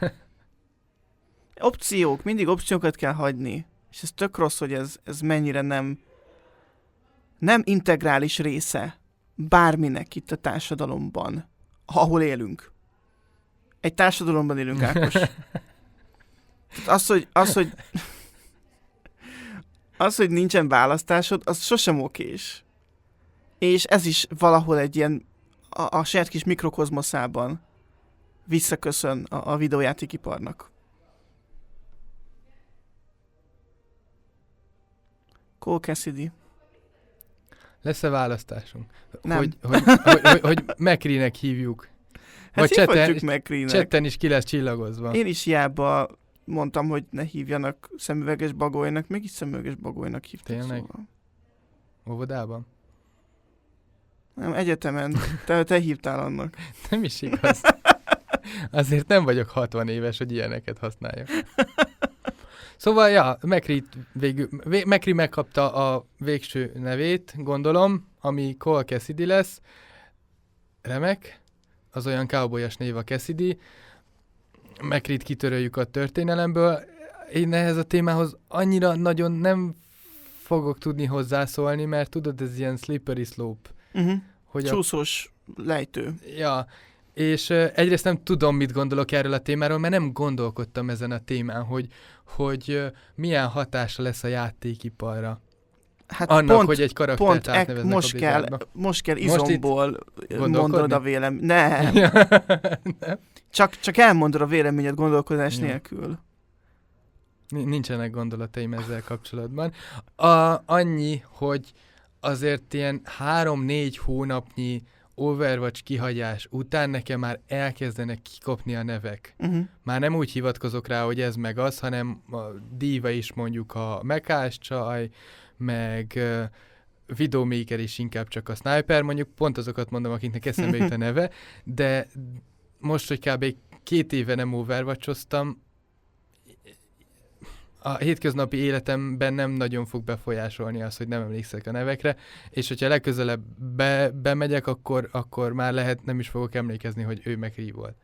Opciók, mindig opciókat kell hagyni. És ez tök rossz, hogy ez, ez mennyire nem nem integrális része bárminek itt a társadalomban, ahol élünk. Egy társadalomban élünk, Ákos. Az, hogy, az, hogy az, hogy nincsen választásod, az sosem okés. És ez is valahol egy ilyen a, a saját kis mikrokozmoszában visszaköszön a, a videójátékiparnak. Cole Cassidy. Lesz-e választásunk? Nem. Hogy, hogy, hogy, hogy, hogy McCree-nek hívjuk. Hát chatten, McCree-nek. chatten is ki lesz csillagozva. Én is hiába mondtam, hogy ne hívjanak szemüveges bagolynak, mégis szemüveges bagolynak hívtak. Tényleg? Szóval. Óvodában? Nem, egyetemen. Te, te hívtál annak. Nem is igaz. Azért nem vagyok hatvan éves, hogy ilyeneket használjak. Szóval, ja, McCree végül, McCree megkapta a végső nevét, gondolom, ami Cole Cassidy lesz. Remek. Az olyan cowboyos név a Cassidy. McCree-t kitöröljük a történelemből. Én ehhez a témához annyira nagyon nem fogok tudni hozzászólni, mert tudod, ez ilyen slippery slope. Uh-huh. Hogy Csúszós a... lejtő. Ja, és uh, egyrészt nem tudom, mit gondolok erről a témáról, mert nem gondolkodtam ezen a témán, hogy, hogy uh, milyen hatása lesz a játékiparra. Hát annak, pont, hogy egy karaktert átneveznek most a kell, most kell izomból mondod a vélemény. Nem. nem. Csak, csak elmondod a véleményed gondolkodás ja. nélkül. Nincsenek gondolataim ezzel kapcsolatban. A, annyi, hogy azért ilyen három-négy hónapnyi Overwatch kihagyás után nekem már elkezdenek kikopni a nevek. Uh-huh. Már nem úgy hivatkozok rá, hogy ez meg az, hanem a Diva is mondjuk a mekás csaj, meg uh, Videomaker is inkább csak a Sniper, mondjuk pont azokat mondom, akiknek eszembe jut a neve, de most, hogy kb. két éve nem Overwatchoztam, a hétköznapi életemben nem nagyon fog befolyásolni az, hogy nem emlékszek a nevekre, és hogyha legközelebb be, bemegyek, akkor, akkor már lehet, nem is fogok emlékezni, hogy ő McCree volt.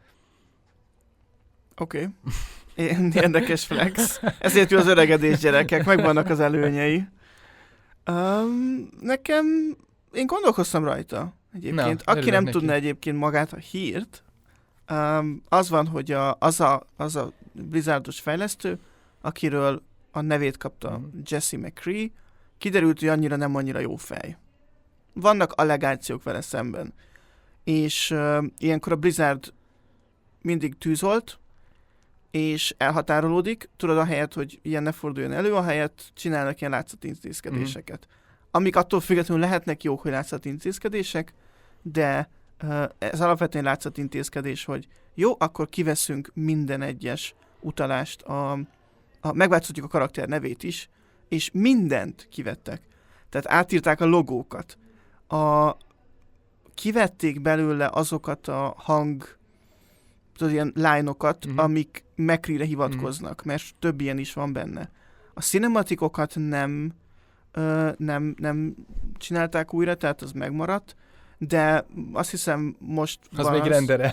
Oké. Okay. Érdekes flex. Ezért jó az öregedés, gyerekek, megvannak az előnyei. Um, nekem, én gondolkoztam rajta egyébként. Na, aki nem neki. Tudna egyébként magát a hírt, um, az van, hogy a, az, a, az a Blizzardos fejlesztő, akiről a nevét kapta mm. Jesse McCree, kiderült, hogy annyira nem annyira jó fej. Vannak allegációk vele szemben. És uh, ilyenkor a Blizzard mindig tűzolt, és elhatárolódik, tudod, ahelyett, hogy ilyen ne forduljon elő, ahelyett csinálnak ilyen látszatintézkedéseket. Mm. Amik attól függetlenül lehetnek jók, hogy látszatintézkedések, de uh, ez alapvetően látszatintézkedés, hogy jó, akkor kiveszünk minden egyes utalást, a, a, megváltoztatjuk a karakter nevét is, és mindent kivettek. Tehát átírták a logókat, a, kivették belőle azokat a hang, tudod, ilyen line-okat, uh-huh. amik McCree-re hivatkoznak, uh-huh. mert több ilyen is van benne. A cinematikokat nem, ö, nem, nem csinálták újra, tehát az megmaradt, de azt hiszem most... Az még rendere.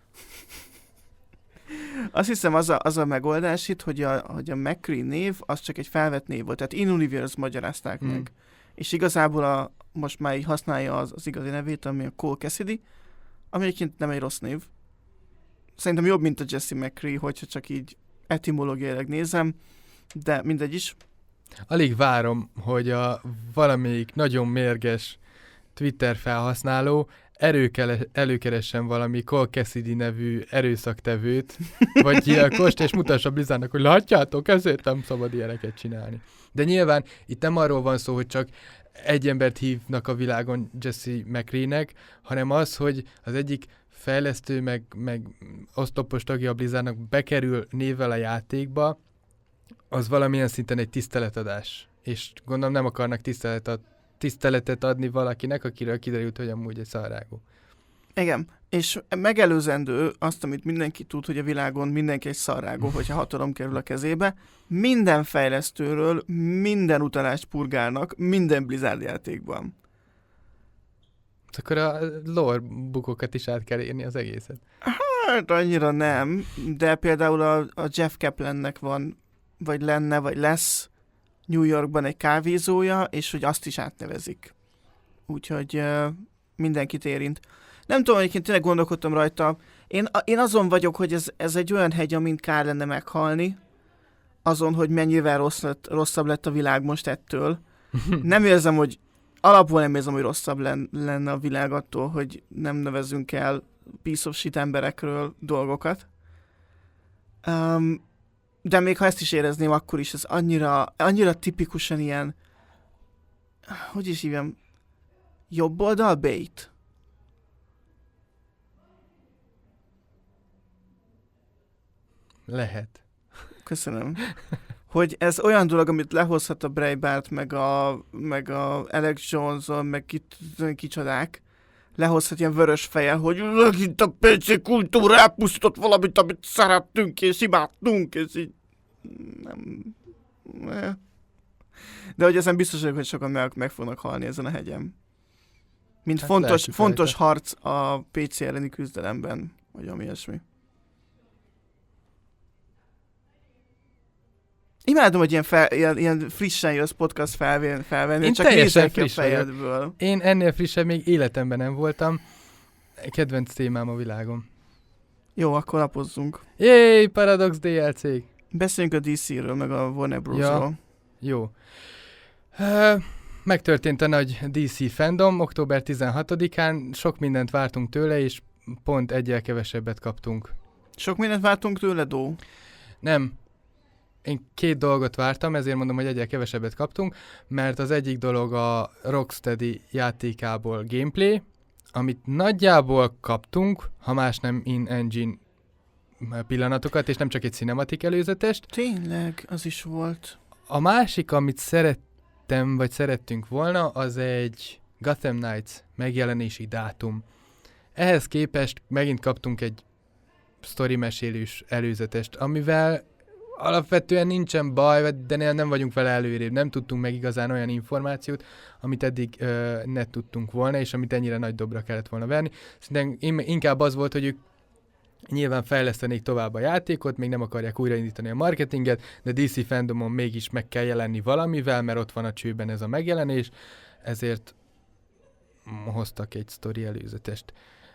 Azt hiszem az a, az a megoldás itt, hogy a, hogy a McCree név az csak egy felvett név volt, tehát in-universe magyarázták hmm. meg. És igazából a, most már így használja az, az igazi nevét, ami a Cole Cassidy, ami egyébként nem egy rossz név. Szerintem jobb, mint a Jesse McCree, hogyha csak így etimológiailag nézem, de mindegy is. Alig várom, hogy a valamelyik nagyon mérges Twitter felhasználó erőkele, előkeressen valami Cole Cassidy nevű erőszaktevőt, vagy gyilkost, és mutassa Blizzardnak, hogy látjátok, ezért nem szabad ilyeneket csinálni. De nyilván itt nem arról van szó, hogy csak egy embert hívnak a világon Jesse McCree-nek, hanem az, hogy az egyik fejlesztő, meg, meg oszlopos tagja a Blizzardnak bekerül névvel a játékba, az valamilyen szinten egy tiszteletadás. És gondolom nem akarnak tiszteletet, tiszteletet adni valakinek, akiről kiderült, hogy amúgy egy szarrágó. Igen, és megelőzendő azt, amit mindenki tud, hogy a világon mindenki egy szarrágó, hogyha hatalom kerül a kezébe. Minden fejlesztőről minden utalást purgálnak minden Blizzard játékban. Akkor a lore bukokat is át kell írni az egészet. Hát annyira nem, de például a, a Jeff Kaplannek van, vagy lenne, vagy lesz New Yorkban egy kávézója, és hogy azt is átnevezik. Úgyhogy uh, mindenkit érint. Nem tudom, egyébként tényleg gondolkodtam rajta. Én, én azon vagyok, hogy ez, ez egy olyan hegy, amint kár lenne meghalni. Azon, hogy mennyivel rossz lett, rosszabb lett a világ most ettől. Nem érzem, hogy alapból nem érzem, hogy rosszabb lenne a világ attól, hogy nem nevezünk el piece of shit emberekről dolgokat. Um, de még ha ezt is érezném, akkor is ez annyira, annyira tipikusan ilyen, hogy is hívjam, jobb oldal bait. Lehet. Köszönöm. Hogy ez olyan dolog, amit lehozhat a Breitbart, meg a, meg a Alex Johnson, meg kit, kicsodák, lehozhat ilyen vörös fejjel, hogy itt a pé cé kultúra elpusztított valamit, amit szerettünk és imádtunk, és így nem... De hogy ezen biztos vagyok, hogy sokan meg, meg fognak halni ezen a hegyen. Mint hát fontos, fontos harc a pé cé elleni küzdelemben, vagy ami ilyesmi. Imádom, hogy ilyen, fel, ilyen, ilyen frissen jössz podcast felvenni, felvenni Én csak nézek ki a fejedből. Én ennél frissebb még életemben nem voltam. Kedvenc témám a világon. Jó, akkor lapozzunk. Jéj, Paradox dé el cé. Beszéljünk a dé cé-ről, meg a Warner Bros.-ról. Ja, jó. Uh, megtörtént a nagy dé cé fandom október tizenhatodikán. Sok mindent vártunk tőle, és pont egyel kevesebbet kaptunk. Sok mindent vártunk tőle, Dó? Nem. Én két dolgot vártam, ezért mondom, hogy egyel kevesebbet kaptunk, mert az egyik dolog a Rocksteady játékából gameplay, amit nagyjából kaptunk, ha más nem in-engine pillanatokat, és nem csak egy cinematic előzetest. Tényleg, az is volt. A másik, amit szerettem, vagy szerettünk volna, az egy Gotham Knights megjelenési dátum. Ehhez képest megint kaptunk egy sztori mesélős előzetest, amivel alapvetően nincsen baj, de nem vagyunk vele előrébb. Nem tudtunk meg igazán olyan információt, amit eddig ö, ne tudtunk volna, és amit ennyire nagy dobra kellett volna verni. Szerintem inkább az volt, hogy ők nyilván fejlesztenék tovább a játékot, még nem akarják újraindítani a marketinget, de dé cé fandomon mégis meg kell jelenni valamivel, mert ott van a csőben ez a megjelenés, ezért hoztak egy sztori előzetest.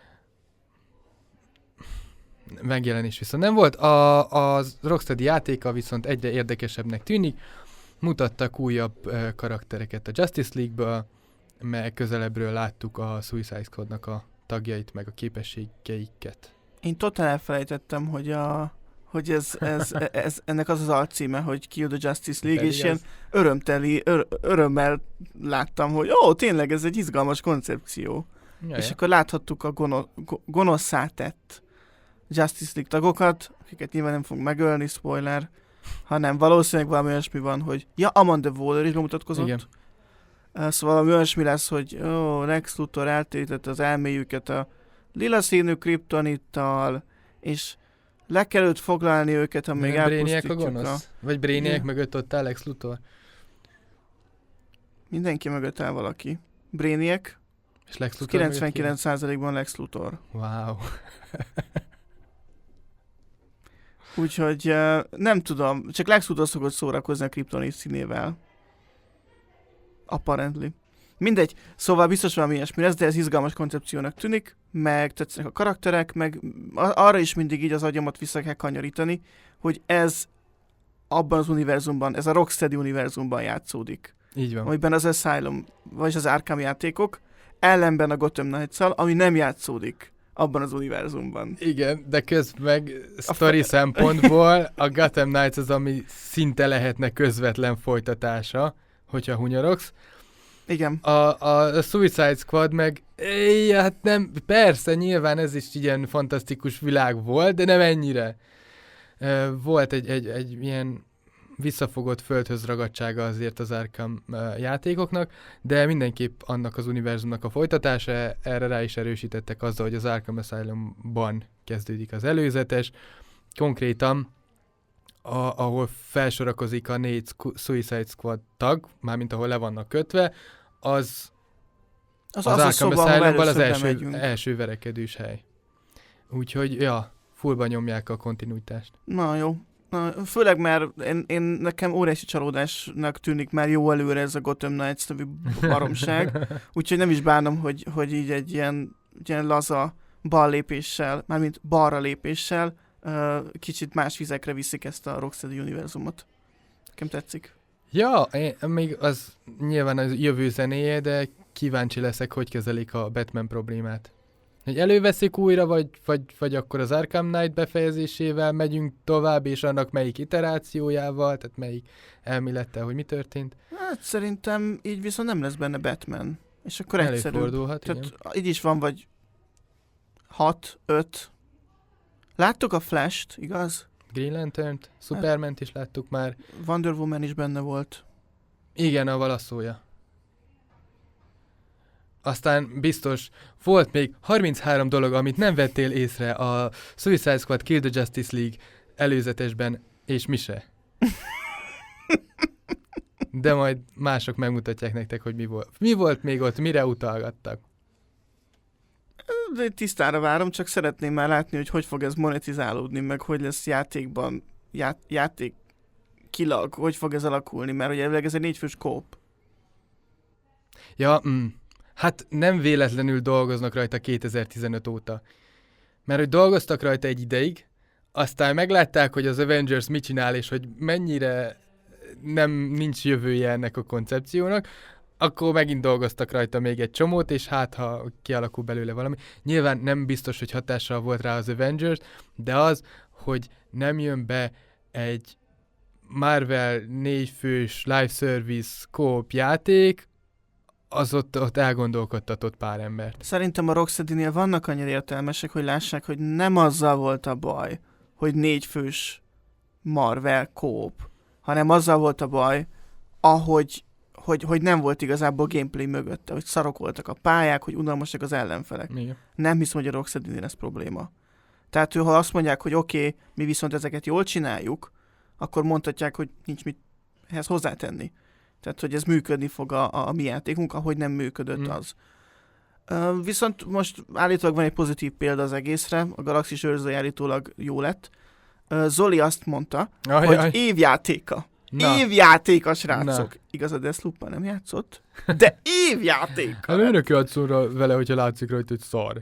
Megjelenés viszont nem volt. A, a Rocksteady játéka viszont egyre érdekesebbnek tűnik. Mutattak újabb uh, karaktereket a Justice League-ből, meg közelebbről láttuk a Suicide Squad-nak a tagjait, meg a képességeiket. Én totál elfelejtettem, hogy, a, hogy ez, ez, ez, ennek az az alcíme, hogy Kill the Justice League, és ilyen örömteli, ör, örömmel láttam, hogy ó, tényleg ez egy izgalmas koncepció. Jaja. És akkor láthattuk a gono, gonoszá tett Justice League tagokat, akiket nyilván nem fogunk megölni, spoiler, hanem valószínűleg valami olyasmi van, hogy ja, Amanda Waller is bemutatkozott. Igen. Szóval valami olyasmi lesz, hogy ó, Lex Luthor eltérített az elméjüket a lila színű kriptonittal, és le kell őt foglalni őket, amíg elpusztítjuk a gonosz? A... Vagy Brainiac mögött ott áll Lex Luthor? Mindenki mögött áll valaki. Brainiac, és Lex Luthor kilencvenkilenc százalékban Lex Luthor. Wow. Úgyhogy uh, nem tudom, csak Lex Luthor szokott szórakozni a kriptonit színével. Apparently. Mindegy, szóval biztos valami ilyesmi lesz, de ez izgalmas koncepciónak tűnik, meg tetszenek a karakterek, meg arra is mindig így az agyamat vissza kell kanyarítani, hogy ez abban az univerzumban, ez a Rocksteady univerzumban játszódik. Így van. Amiben az Asylum, vagy az Arkham játékok, ellenben a Gotham Knights-szal, ami nem játszódik abban az univerzumban. Igen, de közben meg sztori fe... szempontból a Gotham Knights az, ami szinte lehetne közvetlen folytatása, hogyha hunyorogsz. Igen. A, a, a Suicide Squad meg, éj, hát nem, persze, nyilván ez is ilyen fantasztikus világ volt, de nem ennyire. Volt egy, egy, egy ilyen visszafogott földhöz ragadtsága azért az Arkham játékoknak, de mindenképp annak az univerzumnak a folytatása, erre rá is erősítettek azzal, hogy az Arkham Asylumban kezdődik az előzetes. Konkrétan, a, ahol felsorakozik a négy Suicide Squad tag, mármint ahol le vannak kötve, az az, az, az Arkham Asylumban az első, első verekedős hely. Úgyhogy, ja, fullba nyomják a kontinuitást. Na jó. Na, főleg mert én, én nekem óriási csalódásnak tűnik már jó előre ez a Gotham Knights nevű baromság, úgyhogy nem is bánom, hogy, hogy így egy ilyen, ilyen laza bal lépéssel, mármint balra lépéssel uh, kicsit más vizekre viszik ezt a Rocksteady univerzumot. Nekem tetszik. Ja, én, még az nyilván az jövő zenéje, de kíváncsi leszek, hogy kezelik a Batman problémát. Hogy előveszik újra, vagy, vagy, vagy akkor az Arkham Knight befejezésével megyünk tovább, és annak melyik iterációjával, tehát melyik elmélettel, hogy mi történt? Hát szerintem így viszont nem lesz benne Batman. És akkor egyszerű. Előfordulhat, tehát igen. Így is van, vagy hat, öt. Láttuk a Flash-t, igaz? Green Lantern-t, Superman-t is láttuk már. Wonder Woman is benne volt. Igen, a valaszója. Aztán biztos volt még harminchárom dolog, amit nem vettél észre a Suicide Squad Kill the Justice League előzetesben, és mi se. De majd mások megmutatják nektek, hogy mi volt. Mi volt még ott, mire utalgattak. De tisztára várom, csak szeretném már látni, hogy hogy fog ez monetizálódni, meg hogy lesz játékban, já- játék kilag, hogy fog ez alakulni, mert ugye ez egy négyfős kóp. Ja, mm. Hát nem véletlenül dolgoznak rajta kétezer-tizenöt óta. Mert hogy dolgoztak rajta egy ideig, aztán meglátták, hogy az Avengers mit csinál, és hogy mennyire nem nincs jövője ennek a koncepciónak, akkor megint dolgoztak rajta még egy csomót, és hát, ha kialakul belőle valami. Nyilván nem biztos, hogy hatással volt rá az Avengers, de az, hogy nem jön be egy Marvel négyfős live service co-op játék, az ott, ott elgondolkodtatott pár embert. Szerintem a Rocksteady-nél vannak annyira értelmesek, hogy lássák, hogy nem azzal volt a baj, hogy négyfős Marvel co-op, hanem azzal volt a baj, ahogy hogy, hogy nem volt igazából gameplay mögötte, hogy szarok voltak a pályák, hogy unalmasak az ellenfelek. Igen. Nem hiszem, hogy a Rocksteady-nél ez probléma. Tehát ő, ha azt mondják, hogy oké, okay, mi viszont ezeket jól csináljuk, akkor mondhatják, hogy nincs mit ehhez hozzátenni. Tehát, hogy ez működni fog a, a, a mi játékunk, ahogy nem működött mm. az. Uh, viszont most állítólag van egy pozitív példa az egészre, a Galaxis őrzője állítólag jó lett. Uh, Zoli azt mondta, Ajaj. hogy évjátéka. Na. Évjátéka, srácok. Na. Igaz, a Deathloop-ban nem játszott, de évjátéka. Hát önök játszol vele, hogyha látszik rajta, hogy szar.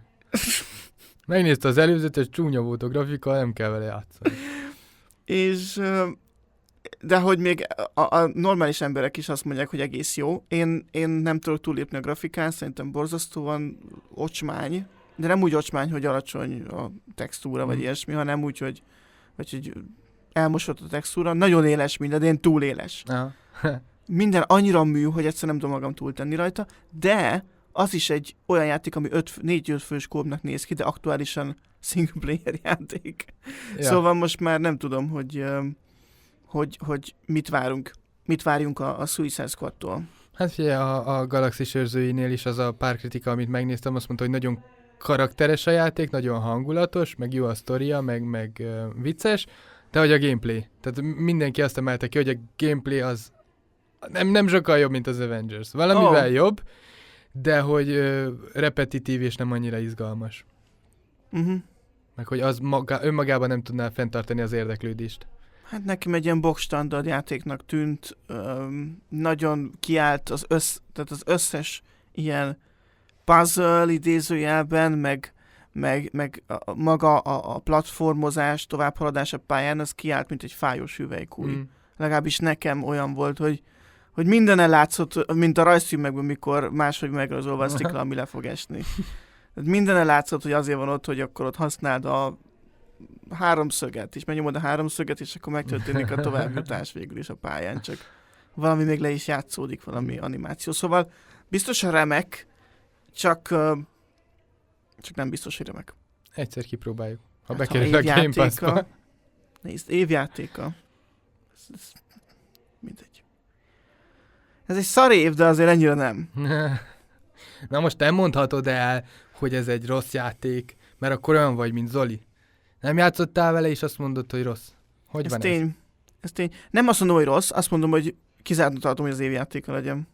Megnézte az előzetes, csúnya volt a grafika, nem kell vele játszani. És... Uh, de hogy még a, a normális emberek is azt mondják, hogy egész jó. Én, én nem tudok túllépni a grafikán, szerintem borzasztóan ocsmány, de nem úgy ocsmány, hogy alacsony a textúra, mm. vagy ilyesmi, hanem úgy, hogy, vagy, hogy elmosott a textúra. Nagyon éles minden, de én túl éles. Minden annyira mű, hogy egyszer nem tudom magam túltenni rajta, de az is egy olyan játék, ami négy-öt fős kópnak néz ki, de aktuálisan single player játék. Ja. Szóval most már nem tudom, hogy... Hogy, hogy mit várunk, mit várjunk a, a Suicide Squad-tól. Hát figyelj, a, a Galaxis őrzőinél is az a pár kritika, amit megnéztem, azt mondta, hogy nagyon karakteres a játék, nagyon hangulatos, meg jó a sztoria, meg, meg uh, vicces, de hogy a gameplay. Tehát mindenki azt emelte ki, hogy a gameplay az nem, nem sokkal jobb, mint az Avengers. Valamivel oh. jobb, de hogy uh, repetitív és nem annyira izgalmas. Uh-huh. Meg hogy az maga, önmagában nem tudná fenntartani az érdeklődést. Hát nekem egy ilyen box standard játéknak tűnt, öm, nagyon kiállt az, össz, tehát az összes ilyen puzzle idézőjelben, meg, meg, meg a, maga a, a platformozás, továbbhaladás a pályán, az kiállt, mint egy fájós hüvelykúj. Mm. Legalábbis nekem olyan volt, hogy, hogy mindenen látszott, mint a rajzfilmekben, mikor máshogy megrajzolva a szikla, ami le fog esni. Tehát mindenen látszott, hogy azért van ott, hogy akkor ott használd a háromszöget, és megnyomod a háromszöget, és akkor megtörténik a továbbjutás végül is a pályán, csak valami még le is játszódik, valami animáció. Szóval biztosan remek, csak, uh, csak nem biztos, hogy remek. Egyszer kipróbáljuk. Ha hát, bekerül a Game Pass-ba. Nézd, évjátéka. Ez, ez mindegy. Ez egy szar év, de azért ennyire nem. Na most nem mondhatod el, hogy ez egy rossz játék, mert akkor olyan vagy, mint Zoli. Nem játszottál vele, és azt mondod, hogy rossz. Hogy ez van tény. ez? Ez tény. Nem azt mondom, hogy rossz, azt mondom, hogy kizártnak tartom, hogy az évjátéka legyen.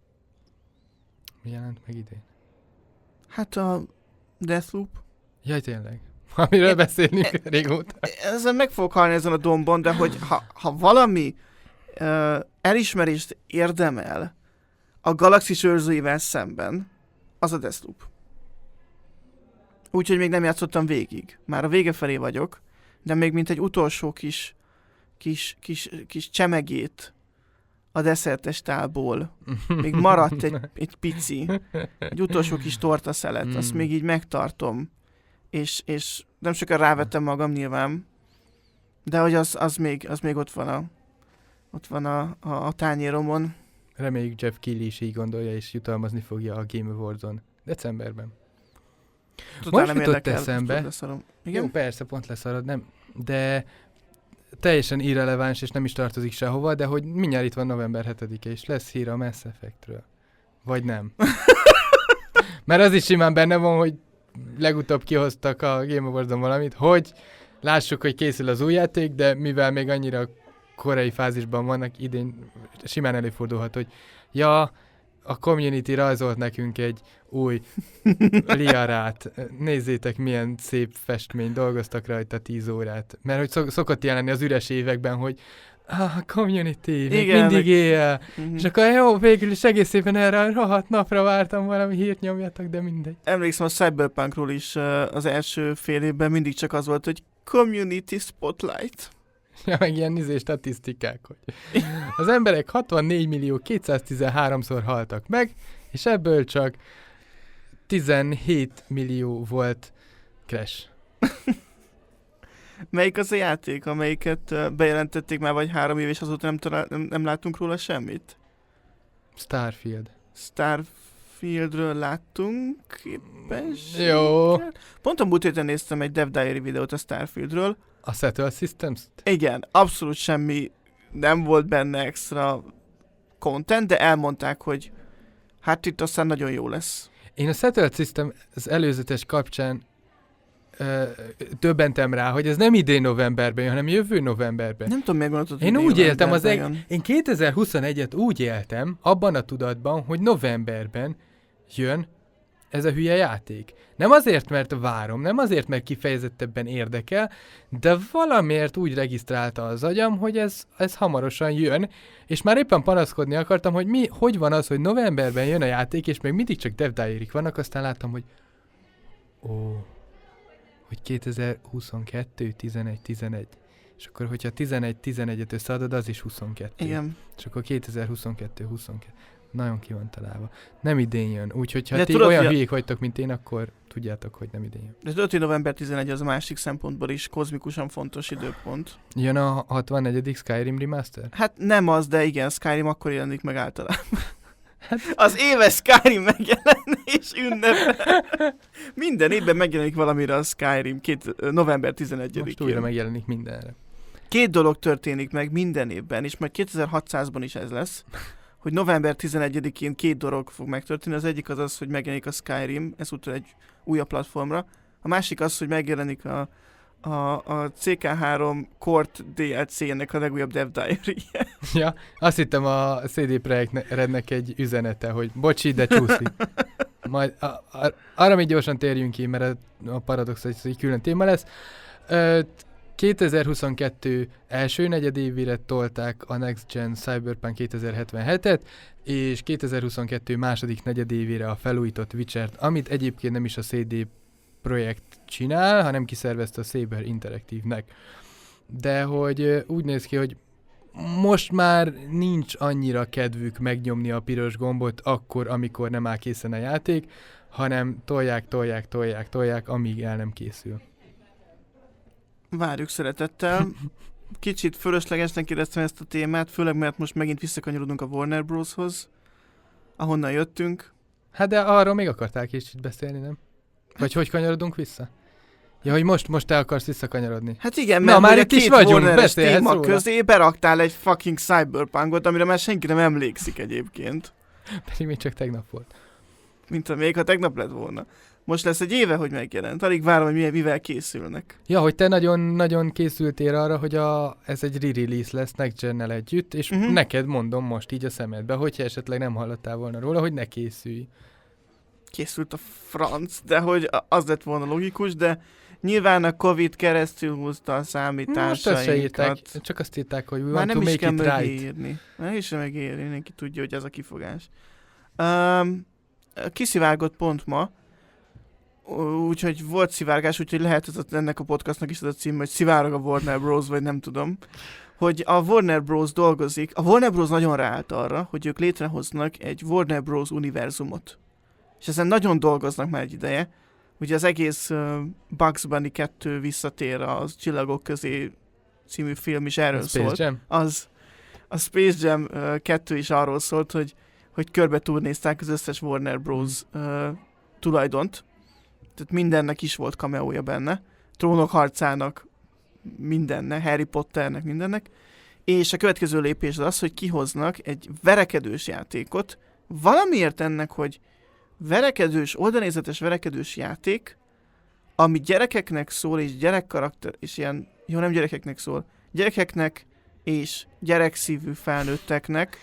Mi jelent meg idén? Hát a Deathloop. Jaj, tényleg. Amiről é, beszélünk é, régóta. Ezen meg fogok halni ezen a dombon, de hogy ha, ha valami uh, elismerést érdemel a Galaxis őrzőivel szemben, az a Deathloop. Úgyhogy még nem játszottam végig. Már a vége felé vagyok, de még mint egy utolsó kis, kis, kis, kis csemegét a desszertes tálból. Még maradt egy, egy pici, egy utolsó kis tortaszelet, mm. azt még így megtartom. És, és nem sokára rávettem magam nyilván, de hogy az, az, még, az még ott van a, ott van a, a, a tányéromon. Reméljük Jeff Keighley is így gondolja, és jutalmazni fogja a Game Awards-on decemberben. Totál most jutott eszembe. Igen? Jó, persze, pont leszarad, nem. De teljesen irreleváns, és nem is tartozik sehova, de hogy mindjárt itt van november hetedike, és lesz hír a Mass Effectről. Vagy nem. Mert az is simán benne van, hogy legutóbb kihoztak a Game Awards-on valamit, hogy lássuk, hogy készül az új játék, de mivel még annyira korai fázisban vannak, idén simán előfordulhat, hogy ja, a community rajzolt nekünk egy új liarát. Nézzétek, milyen szép festmény, dolgoztak rajta tíz órát. Mert hogy szok- szokott jelenni az üres években, hogy ah, a community, még igen, mindig él. Uh-huh. És akkor jó, végül is egész szépen erre a rohadt napra vártam, valami hírt nyomjatok, de mindegy. Emlékszem, a Cyberpunkról is az első fél évben mindig csak az volt, hogy community spotlight. Ja, meg ilyen izé statisztikák, hogy az emberek hatvannégy millió kétszáztizenháromszor haltak meg, és ebből csak tizenhét millió volt crash. Melyik az a játék, amelyiket bejelentették már vagy három év, és azóta nem, talál, nem, nem látunk róla semmit? Starfield. Starfieldről láttunk képes. Jó. Pont a múlt héten néztem egy Dev Diary videót a Starfieldről. A Settle Systems? Igen, abszolút semmi nem volt benne extra content, de elmondták, hogy hát itt aztán nagyon jó lesz. Én a Settle System az előzetes kapcsán ö, döbbentem rá, hogy ez nem idén novemberben, hanem jövő novemberben. Nem tudom, miért gondoltad, hogy Én úgy éltem az eg- Én kétezer-huszonegyet úgy éltem, abban a tudatban, hogy novemberben jön ez a hülye játék. Nem azért, mert várom, nem azért, mert kifejezettebben érdekel, de valamiért úgy regisztrálta az agyam, hogy ez, ez hamarosan jön, és már éppen panaszkodni akartam, hogy mi, hogy van az, hogy novemberben jön a játék, és még mindig csak Dev Diary-k vannak, aztán láttam, hogy ó, hogy kétezer-huszonkettő, tizenegy, tizenegy. És akkor, hogyha tizenegy tizenegyet összeadod, az is huszonkettő. Igen. És akkor kétezer-huszonkettő, huszonkettő. Nagyon ki van találva. Nem idén jön, úgyhogy ha de ti tudod, olyan ja... hülyék vagytok, mint én, akkor tudjátok, hogy nem idén jön. De tudod, hogy november tizenegy az a másik szempontból is kozmikusan fontos időpont. Jön a hatvannegyedik Skyrim Remaster? Hát nem az, de igen, Skyrim akkor jelenik meg általában. Hát... Az éves Skyrim megjelenés ünnepe. Minden évben megjelenik valamire a Skyrim, két, november tizenegyedikén. Most újra megjelenik mindenre. Két dolog történik meg minden évben, és majd kétezer-hatszázban is ez lesz, hogy november tizenegyedikén két dolog fog megtörténni. Az egyik az az, hogy megjelenik a Skyrim, ezúttal egy újabb platformra. A másik az, hogy megjelenik a, a, a cé ká három Court dé el cé-nek a legújabb Dev Diary-je. Ja, azt hittem a cé dé Projekt Rednek egy üzenete, hogy bocsi, de csúszik. Majd a, a, arra még gyorsan térjünk ki, mert a, a Paradox egy külön téma lesz. Ö, kétezer-huszonkettő első negyedévére tolták a Next Gen Cyberpunk kétezer-hetvenhetet, és kétezer-huszonkettő második negyedévére a felújított Witchert, amit egyébként nem is a cé dé Projekt csinál, hanem kiszervezte a Saber Interactive-nek. De hogy úgy néz ki, hogy most már nincs annyira kedvük megnyomni a piros gombot akkor, amikor nem áll készen a játék, hanem tolják, tolják, tolják, tolják, amíg el nem készül. Várjuk szeretettel. Kicsit fölöslegesnek éreztem ezt a témát, főleg mert most megint visszakanyarodunk a Warner Bros.-hoz, ahonnan jöttünk. Hát de arról még akartál kicsit beszélni, nem? Vagy hogy kanyarodunk vissza? Ja, hogy most, most te akarsz visszakanyarodni. Hát igen, mert Na, már a itt is két vagyunk, Warner-es beszélhetsz téma róla. közé beraktál egy fucking Cyberpunkot, amire már senki nem emlékszik egyébként. Pedig még csak tegnap volt. Mint ha még ha tegnap lett volna. Most lesz egy éve, hogy megjelent. Alig várom, hogy milyen, mivel készülnek. Ja, hogy te nagyon-nagyon készültél arra, hogy a, ez egy re-release lesz Next Gen-nel együtt, és Uh-huh. neked mondom most így a szemedbe, hogyha esetleg nem hallottál volna róla, hogy ne készülj. Készült a franc, de hogy az lett volna logikus, de nyilván a Covid keresztül húzta a Most azt se számításainkat. írták, csak azt írták, hogy we Már want nem to is make kell it right. megírni. Nem is kell megírni, mindenki tudja, hogy ez a kifogás. Um, kiszivárgott pont ma, úgyhogy volt szivárgás, úgyhogy lehet ez a, ennek a podcastnak is az a cím, hogy szivárog a Warner Bros. Vagy nem tudom. Hogy a Warner Bros. Dolgozik. A Warner Bros. Nagyon ráállt arra, hogy ők létrehoznak egy Warner Bros. Univerzumot. És ezen nagyon dolgoznak már egy ideje. Ugye az egész uh, Bugs Bunny kettő visszatér a Csillagok közé című film is erről A Space szólt. Jam? Az, a Space Jam uh, kettő is arról szólt, hogy, hogy körbe turnézták az összes Warner Bros. Uh, tulajdont. Tehát mindennek is volt cameója benne. Trónok harcának, mindennek, Harry Potternek, mindennek. És a következő lépés az az, hogy kihoznak egy verekedős játékot. Valamiért ennek, hogy verekedős, oldalnézetes verekedős játék, ami gyerekeknek szól, és gyerekkarakter, és ilyen, jó, nem gyerekeknek szól, gyerekeknek és gyerekszívű felnőtteknek.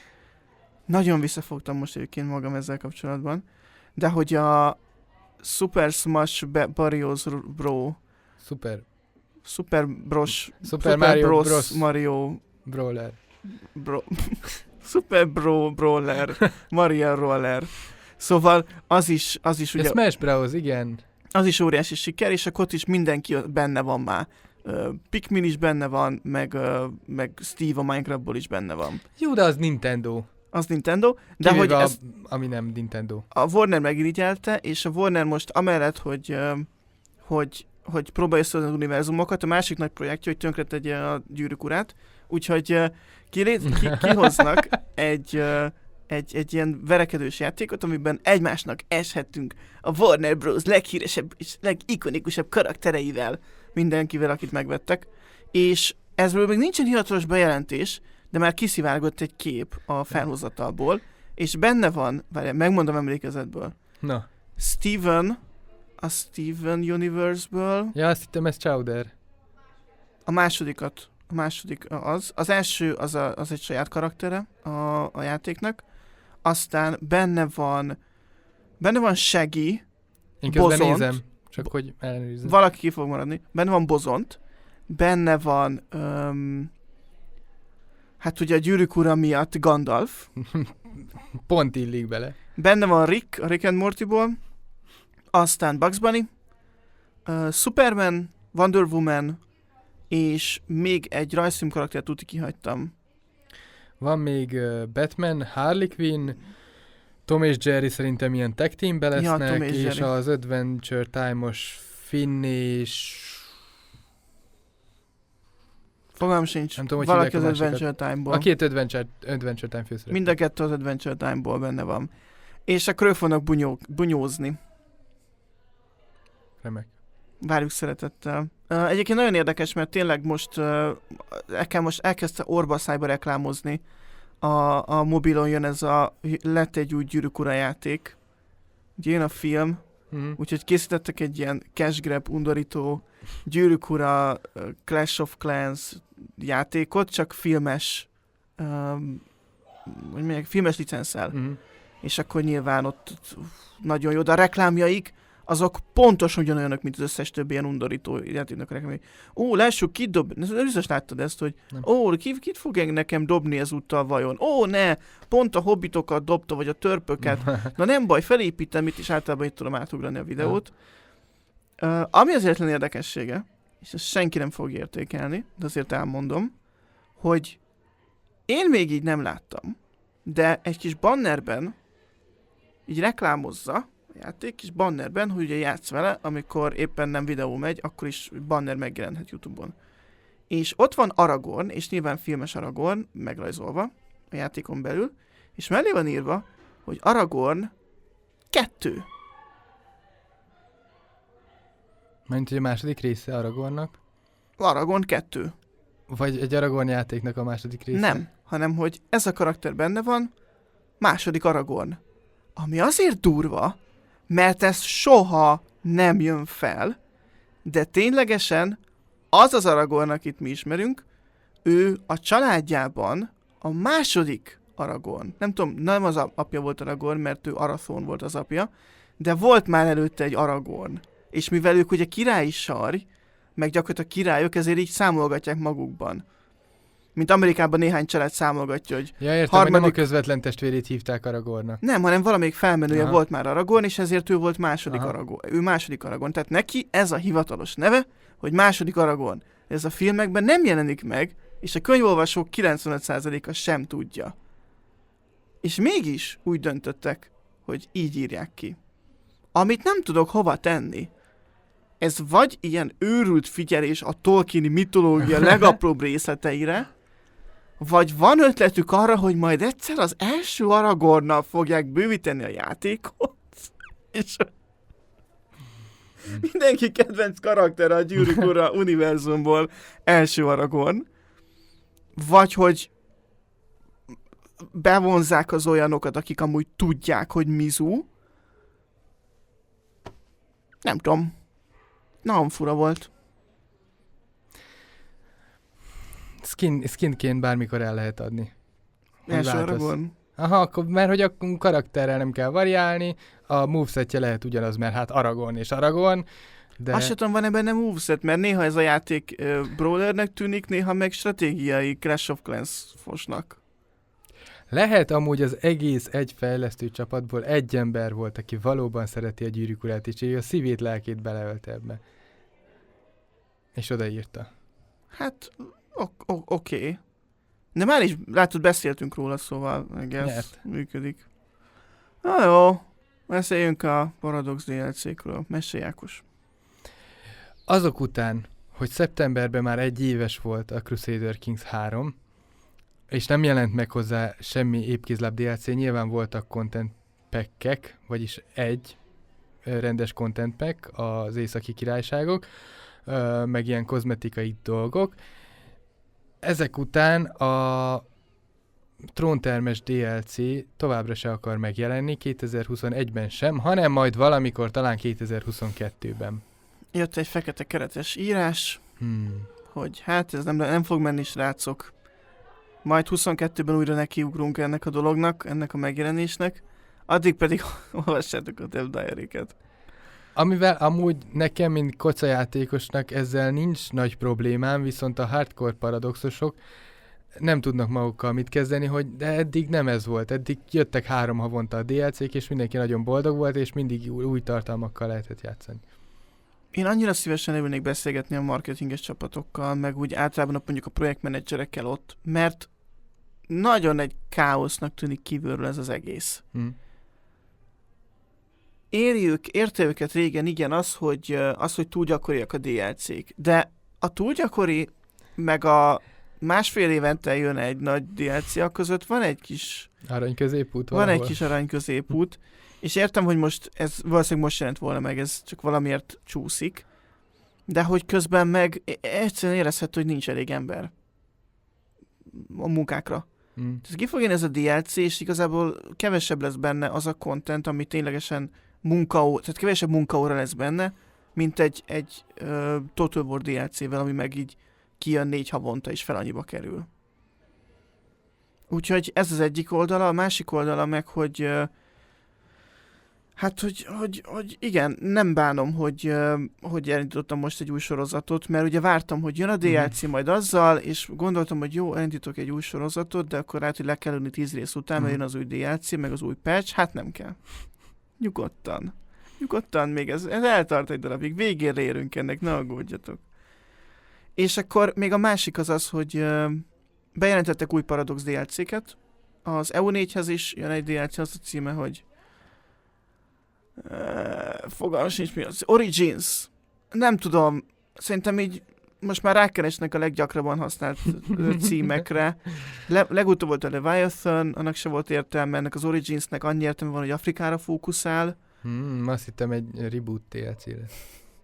Nagyon visszafogtam most egyébként magam ezzel kapcsolatban, de hogy a Super Smash Bros. Bro, Super. Super Bros. Super, Super Mario Bros. Bros. Mario Brawler. Bro, Super Bro Brawler, Mario Roller. Szóval az is, az is Ja, ugye, Smash Bros, igen. az is óriási siker, és akkor ott is mindenki benne van már. Uh, Pikmin is benne van, meg, uh, meg Steve a Minecraftból is benne van. Jó, de az Nintendo. Az Nintendo, de Kivéve hogy a, ez ami nem Nintendo. a Warner megirigyelte, és a Warner most amellett, hogy, uh, hogy, hogy próbálja összehozni az univerzumokat, a másik nagy projektje, hogy tönkretegye a Gyűrűk urát, úgyhogy uh, kilé- ki, kihoznak egy, uh, egy, egy ilyen verekedős játékot, amiben egymásnak eshetünk a Warner Bros. Leghíresebb és legikonikusabb karaktereivel, mindenkivel, akit megvettek, és ezről még nincsen hivatalos bejelentés, de már kiszivárgott egy kép a felhozatalból, és benne van, várjál, megmondom emlékezetből, Na. Steven, a Steven Universe-ből, Ja, azt hittem, ez Chowder. a másodikat, a második az, az első az, a, az egy saját karaktere a, a játéknak, aztán benne van, benne van Shaggy, Én közben Bozont. nézem, csak hogy ellenőrizzem. valaki ki fog maradni, benne van Bozont, benne van, um, hát ugye a Gyűrűk ura miatt Gandalf, Pont illik bele. benne van Rick, a Rick and Mortyból, aztán Bugs Bunny, uh, Superman, Wonder Woman, és még egy rajzfilm karaktert tuti kihagytam. Van még uh, Batman, Harley Quinn, Tom és Jerry szerintem ilyen tag teambe Ja, lesznek, Tom és és Jerry. az Adventure Time-os Finn és... Fogalmam sincs. Nem tudom, hogy Valaki az hívják a másikat. Adventure Time-ból. A két Adventure, Adventure Time főszereplő. Mind a kettő az Adventure Time-ból benne van. És akkor ők fognak bunyó, bunyózni. Remek. Várjuk szeretettel. Uh, egyébként nagyon érdekes, mert tényleg most, uh, elke, most elkezdte orba szájba reklámozni a, a mobilon jön ez a, lett egy új Gyűrűk Ura játék, ugye jön a film, Mm. úgyhogy készítettek egy ilyen cash grab, undorító Gyűrűk Ura, Clash of Clans játékot, csak filmes, um, hogy mondják, filmes licenszel. Mm. És akkor nyilván ott nagyon jó, de a reklámjaik, azok pontosan ugyanolyanok, mint az összes többi ilyen undorító játéknak a reklámjai. Ó, lássuk, kit dob... Biztos láttad ezt, hogy Nem. ó, ki, kit fog nekem dobni ezúttal vajon? Ó, ne, pont a hobbitokat dobta, vagy a törpöket. Na nem baj, felépítem itt, és általában itt tudom átugrani a videót. Uh, ami az egyetlen érdekessége, és ezt senki nem fog értékelni, de azért elmondom, hogy én még így nem láttam, de egy kis bannerben így reklámozza a játék, kis bannerben, hogy ugye játsz vele, amikor éppen nem videó megy, akkor is banner megjelenhet YouTube-on. És ott van Aragorn, és nyilván filmes Aragorn, megrajzolva a játékon belül, és mellé van írva, hogy Aragorn kettő. Mint hogy a második része Aragornnak? Aragorn kettő. Vagy egy Aragorn játéknak a második része? Nem, hanem hogy ez a karakter benne van, második Aragorn. Ami azért durva, mert ez soha nem jön fel, de ténylegesen az az Aragorn, akit mi ismerünk, ő a családjában a második Aragorn. Nem tudom, nem az apja volt Aragorn, mert ő Arathorn volt az apja, de volt már előtte egy Aragorn. És mivel ők ugye királyi sarj, meg gyakorlatilag királyok, ezért így számolgatják magukban. Mint Amerikában néhány család számolgatja, hogy ja, értem, harmadik... hogy nem a közvetlen testvérét hívták Aragornnak. Nem, hanem valamelyik felmenője Aha. volt már Aragorn, és ezért ő volt második Aha. Aragorn. Ő második Aragorn. Tehát neki ez a hivatalos neve, hogy második Aragorn. Ez a filmekben nem jelenik meg, és a könyvolvasók kilencvenöt százaléka sem tudja. És mégis úgy döntöttek, hogy így írják ki. Amit nem tudok hova tenni. Ez vagy ilyen őrült figyelés a Tolkieni mitológia legapróbb részleteire, vagy van ötletük arra, hogy majd egyszer az első Aragornnal fogják bővíteni a játékot, és mindenki kedvenc karakter a Gyűrűk Ura univerzumból első Aragorn, vagy hogy bevonzzák az olyanokat, akik amúgy tudják, hogy Mizu. Nem tudom. Nagyon fura volt. Skin, skinként bármikor el lehet adni. Hogy Első változ. Aragorn. Aha, akkor, mert hogy a karakterrel nem kell variálni, a movesetje lehet ugyanaz, mert hát Aragorn és Aragorn, de... Azt sem tudom, van-e benne moveset, mert néha ez a játék uh, brawlernek tűnik, néha meg stratégiai Clash of Clans fosnak. Lehet amúgy az egész egy fejlesztő csapatból egy ember volt, aki valóban szereti a Gyűrűk Urát, és ő a szívét, lelkét beleölte ebbe. És odaírta. Hát, ok- ok- oké. Okay. De már is, látod, beszéltünk róla, szóval meg ez Nyert. működik. Na jó, beszéljünk a Paradox dé el cé-kről. Mesélj, Ákos. Azok után, hogy szeptemberben már egy éves volt a Crusader Kings három, és nem jelent meg hozzá semmi épkézláb dé el cé, nyilván voltak content pack-ek, vagyis egy ö, rendes content pack, az északi királyságok, ö, meg ilyen kozmetikai dolgok. Ezek után a tróntermes dé el cé továbbra se akar megjelenni, kétezer-huszonegyben sem, hanem majd valamikor talán kétezer-huszonkettőben. Jött egy fekete keretes írás, Hmm. hogy hát ez nem, nem fog menni, srácok. Majd huszonkettőben újra nekiugrunk ennek a dolognak, ennek a megjelenésnek. Addig pedig olvassátok a Dev Diary-ket. Amivel amúgy nekem, mint kocajátékosnak ezzel nincs nagy problémám, viszont a hardcore paradoxosok nem tudnak magukkal mit kezdeni, hogy de eddig nem ez volt. Eddig jöttek három havonta a dé el cé-k, és mindenki nagyon boldog volt, és mindig új, új tartalmakkal lehetett játszani. Én annyira szívesen elülnék beszélgetni a marketinges csapatokkal, meg úgy általában a, mondjuk a projektmenedzserekkel ott, mert nagyon egy káosznak tűnik kívülről ez az egész. Hmm. Érjük, érte őket régen, igen, az, hogy, az, hogy túl gyakoriak a dé el cé-k, de a túl gyakori, meg a másfél évente jön egy nagy dé el cé között, van egy kis... Arany középút Van valahol. egy kis arany középút, és értem, hogy most ez valószínűleg most jelent volna meg, ez csak valamiért csúszik, de hogy közben meg egyszerűen érezhető, hogy nincs elég ember a munkákra. Mm. Tehát ki fog jönni ez a dé el cé, és igazából kevesebb lesz benne az a content, ami ténylegesen munkaó, tehát kevesebb munkaóra lesz benne, mint egy, egy uh, Total War dé el cé-vel, ami meg így kijön négy havonta, és fel annyiba kerül. Úgyhogy ez az egyik oldala, a másik oldala meg, hogy uh, hát, hogy, hogy, hogy igen, nem bánom, hogy, uh, hogy elindítottam most egy új sorozatot, mert ugye vártam, hogy jön a dé el cé majd azzal, és gondoltam, hogy jó, elindítok egy új sorozatot, de akkor lehet, hogy le kell ülni tíz rész után, mert jön az új dé el cé, meg az új patch, hát nem kell. Nyugodtan. Nyugodtan, még ez, ez eltart egy darabig, végére érünk ennek, ne aggódjatok. És akkor még a másik az az, hogy uh, bejelentettek új Paradox dé el cé-ket, az E U négyhez is jön egy dé el cé, az a címe, hogy Uh, fogalmas nincs mi az. Origins. Nem tudom, szerintem így most már rákeresnek a leggyakrabban használt címekre. Le, legutóbb volt a Leviathan, annak se volt értelme, ennek az Originsnek annyi értelme van, hogy Afrikára fókuszál. Hmm, azt hittem egy reboot dé el cé lesz.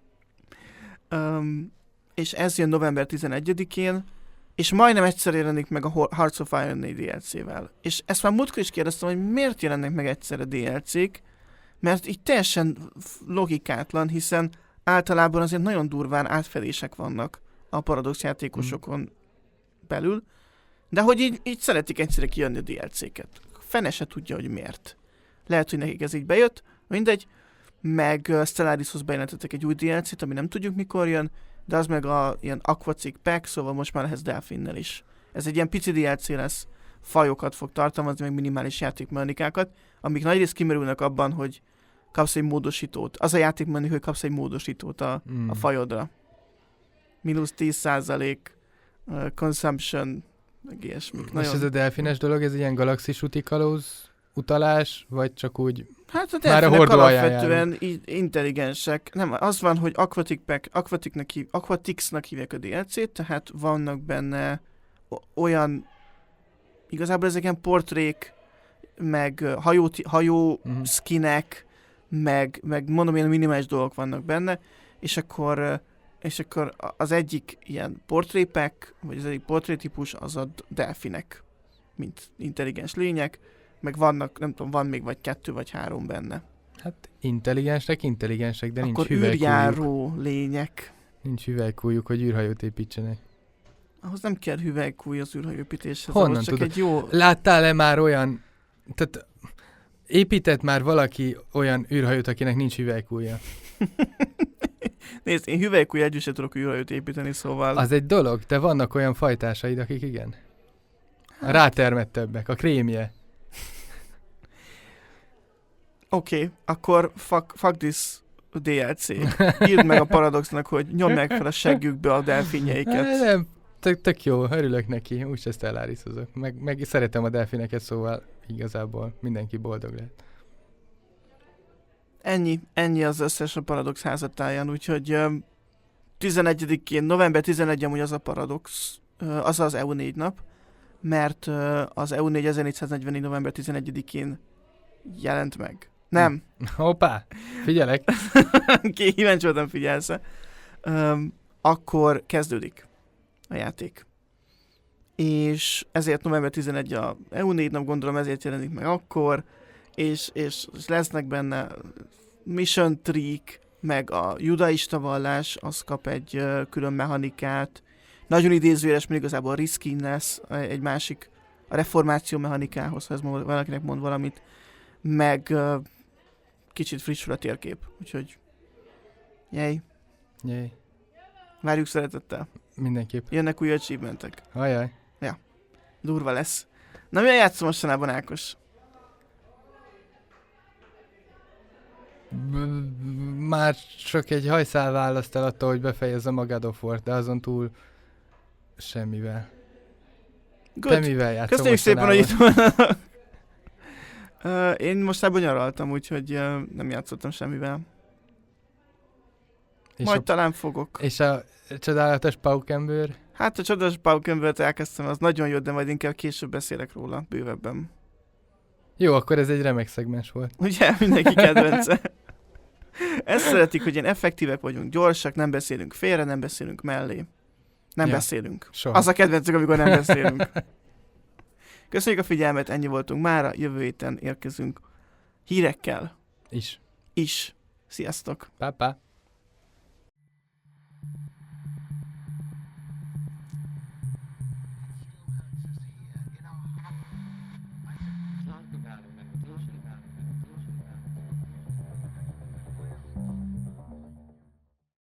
Um, és ez jön november tizenegyedikén, és majdnem egyszer jelenik meg a Hearts of Iron négy dé el cé-vel. És ezt már múltkor is kérdeztem, hogy miért jelennek meg egyszerre dé el cé-k, mert így teljesen logikátlan, hiszen általában azért nagyon durván átfedések vannak a Paradox játékosokon mm. belül, de hogy így, így szeretik egyszerre kijönni a dé el cé-ket. Fene se tudja, hogy miért. Lehet, hogy nekik ez így bejött, mindegy, meg Stellarishoz bejelentettek egy új dé el cé-t, ami nem tudjuk mikor jön, de az meg a ilyen Aquatic Pack, szóval most már lehetsz Delfinnel is. Ez egy ilyen pici dé el cé lesz, fajokat fog tartalmazni, meg minimális játékmechanikákat, amik nagyrészt kimerülnek abban, hogy kapsz egy módosítót. Az a játékmechanika, hogy kapsz egy módosítót a, mm. a fajodra. Minusz tíz százalék uh, consumption, meg ilyesmik. És ez a delfines dolog, ez ilyen galaxis utikalóz utalás, vagy csak úgy hát a már a hordó alapvetően intelligensek. Nem, az van, hogy Aquatic Pack, Aquaticnak hív, Aquatixnak hívják a dé el cé-t, tehát vannak benne olyan, igazából ezek ilyen portrék, meg hajó, hajó uh-huh. skinek, meg, meg mondom, ilyen minimális dolgok vannak benne, és akkor, és akkor az egyik ilyen portrépek, vagy az egyik portrétípus az a delfinek, mint intelligens lények, meg vannak, nem tudom, van még vagy kettő vagy három benne. Hát intelligensek, intelligensek, de akkor nincs hüvelykújuk. űrjáró lények. Nincs hüvelykújuk, hogy űrhajót építsenek. Ahhoz nem kell hüvelykúj az űrhajóépítéshez. Honnan csak tudod? Egy jó... Láttál-e már olyan, tehát épített már valaki olyan űrhajót, akinek nincs hüvelykúja? Nézd, én hüvelykúj együtt sem tudok űrhajót építeni, szóval... Az egy dolog, de vannak olyan fajtásaid, akik igen. A rátermettebbek, a krémje. Oké, okay, akkor fuck, fuck this dé el cé. Írd meg a Paradoxnak, hogy nyomják fel a seggükbe a delfinjeiket. Nem, tök, tök jó, örülök neki, úgyse Stellarisozok. Meg, meg szeretem a delfineket, szóval igazából mindenki boldog lehet. Ennyi, ennyi az összes a Paradox házatáján, úgyhogy um, tizenegyedikén, november tizenegyedike amúgy az a Paradox, uh, az az E U négy nap, mert uh, az E U négy ezernégyszáznegyvennégy november tizenegyedikén jelent meg. Nem. Hoppá, figyelek. Kíváncsi voltam, figyelsz. Um, akkor kezdődik a játék. És ezért november tizenegyedike a E U négy nap, gondolom ezért jelenik meg akkor, és, és, és lesznek benne mission trick, meg a judaista vallás, az kap egy uh, külön mechanikát. Nagyon idézőjeles, mert igazából riskin lesz egy másik a reformáció mechanikához, ha ez valakinek mond valamit, meg uh, kicsit frissül a térkép, úgyhogy jej. Jej. Várjuk szeretettel. Mindenképp. Jönnek új achievementek. Ajaj. Ja, durva lesz. Na, mi a játszom mostanában, Ákos? Már csak egy hajszál választ el attól, hogy befejezem a God of War, de azon túl semmivel. Good. Te mivel játszom? Köszönjük szépen, hogy itt vannak. uh, Én most ebben nyaraltam, úgyhogy uh, nem játszottam semmivel. És Majd a, talán fogok. És a csodálatos Paukenbőr? Hát a csodálatos Paukenbőrt elkezdtem, az nagyon jó, de majd inkább később beszélek róla bővebben. Jó, akkor ez egy remek szegmens volt. Ugye, mindenki kedvence. Ezt szeretik, hogy ilyen effektívek vagyunk, gyorsak, nem beszélünk félre, nem beszélünk mellé. Nem ja, beszélünk. Soha. Az a kedvencük, amikor nem beszélünk. Köszönjük a figyelmet, ennyi voltunk mára, jövő héten érkezünk hírekkel Is. is. Sziasztok! Pá, pá.